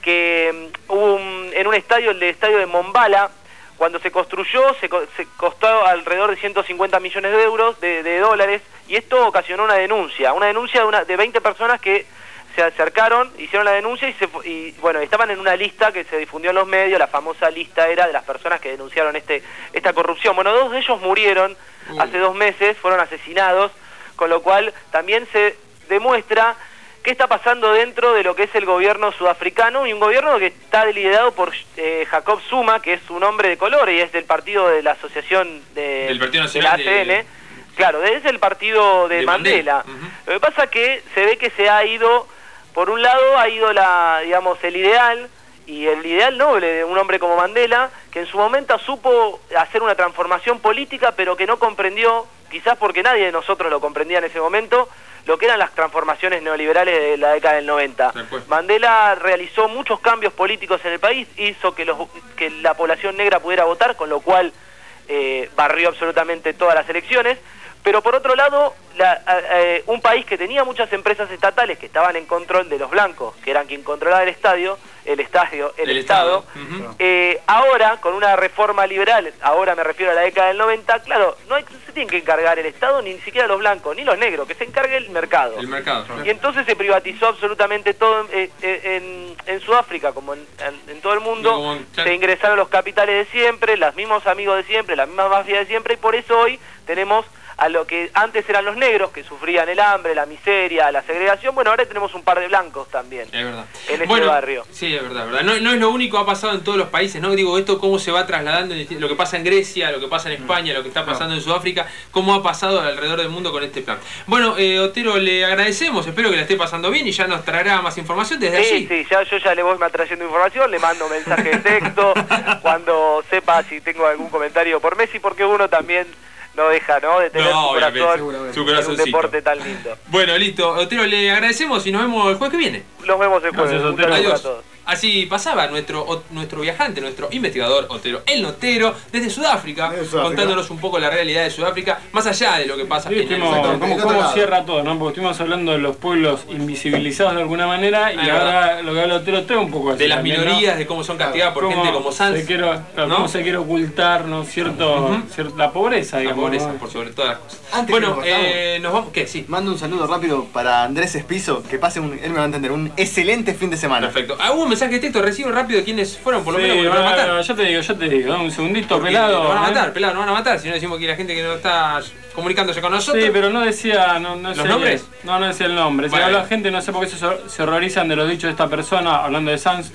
que um, hubo un, en un estadio, el de estadio de Mombala, cuando se construyó, se, se costó alrededor de ciento cincuenta millones de euros, de, de dólares, y esto ocasionó una denuncia, una denuncia de, una, de veinte personas que se acercaron, hicieron la denuncia y, se, y bueno, estaban en una lista que se difundió en los medios. La famosa lista era de las personas que denunciaron este esta corrupción. Bueno, dos de ellos murieron uh. hace dos meses, fueron asesinados, con lo cual también se demuestra qué está pasando dentro de lo que es el gobierno sudafricano, y un gobierno que está liderado por eh, Jacob Zuma, que es un hombre de color y es del partido de la asociación de, del Partido Nacional de la A C N. De... Claro, es el partido de, de Mandela. Mandela. Uh-huh. Lo que pasa es que se ve que se ha ido... Por un lado ha ido la, digamos, el ideal, y el ideal noble de un hombre como Mandela, que en su momento supo hacer una transformación política, pero que no comprendió, quizás porque nadie de nosotros lo comprendía en ese momento, lo que eran las transformaciones neoliberales de la década del noventa. Mandela realizó muchos cambios políticos en el país, hizo que, los, que la población negra pudiera votar, con lo cual eh, barrió absolutamente todas las elecciones. Pero por otro lado, la, eh, un país que tenía muchas empresas estatales que estaban en control de los blancos, que eran quien controlaba el estadio, el estadio, el, el Estado, estado. Uh-huh. eh, ahora con una reforma liberal, ahora me refiero a la década del noventa, claro, no, hay, no se tiene que encargar el Estado, ni siquiera los blancos, ni los negros, que se encargue el mercado. El mercado. Y entonces se privatizó absolutamente todo eh, eh, en, en Sudáfrica, como en, en, en todo el mundo, como, claro. Se ingresaron los capitales de siempre, los mismos amigos de siempre, las mismas mafias de siempre, y por eso hoy tenemos a lo que antes eran los negros, que sufrían el hambre, la miseria, la segregación. Bueno, ahora tenemos un par de blancos también. Es verdad. En este bueno, barrio. Sí, es verdad, verdad. No, no es lo único que ha pasado en todos los países, ¿no? Digo, esto cómo se va trasladando, lo que pasa en Grecia, lo que pasa en España, lo que está pasando en Sudáfrica, cómo ha pasado alrededor del mundo con este plan. Bueno, eh, Otero, le agradecemos, espero que la esté pasando bien y ya nos traerá más información desde sí, allí. Sí, sí, ya, yo ya le voy trayendo información, le mando mensaje de texto, cuando sepa si tengo algún comentario por Messi, porque uno también... no deja, ¿no? De tener no, su corazón su en un deporte tan lindo. Bueno, listo. Otero, le agradecemos y nos vemos el jueves que viene. Nos vemos el jueves. Gracias, Otero. Adiós. A todos. Así pasaba nuestro, o, nuestro viajante, nuestro investigador Otero el Notero, desde Sudáfrica, desde Sudáfrica, contándonos un poco la realidad de Sudáfrica, más allá de lo que pasa sí, en estuvimos, el ¿Cómo, cómo cierra todo? ¿No? Porque estuvimos hablando de los pueblos invisibilizados de alguna manera, y ah, ahora verdad. Lo que habla Otero es un poco así. De las también, minorías, ¿no? De cómo son castigadas por gente como Sanz. Quiero, claro, ¿no? Cómo se quiere ocultar, ¿no? Cierto, uh-huh. cierto, la pobreza, digamos. La pobreza, ¿no? por sobre todas las cosas. Antes bueno, nos, eh, nos vamos. ¿Qué? Sí. Mando un saludo rápido para Andrés Espizo, que pase un, él me va a entender, un excelente fin de semana. Perfecto. Ah, hubo un mensaje de texto, recibo rápido quiénes fueron, por lo sí, menos, porque no, van a matar. No, yo te digo, yo te digo, un segundito. Porque pelado. Nos van a matar, ¿eh? pelado, nos van a matar, si no decimos que la gente que no está comunicándose con nosotros. Sí, pero no decía, no, no ¿los nombres? No, no decía el nombre. Bueno. Si habla gente, no sé por qué se, se horrorizan de los dichos de esta persona, hablando de Sanz.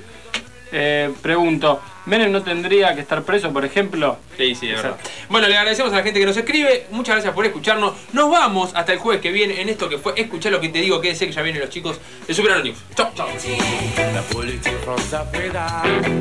Eh, pregunto, ¿Menem no tendría que estar preso, por ejemplo? Sí, sí, es verdad. Bueno, le agradecemos a la gente que nos escribe. Muchas gracias por escucharnos. Nos vamos hasta el jueves que viene en esto que fue Escuchar lo que te digo. Quédense que ya vienen los chicos de Super News. Chau, chau.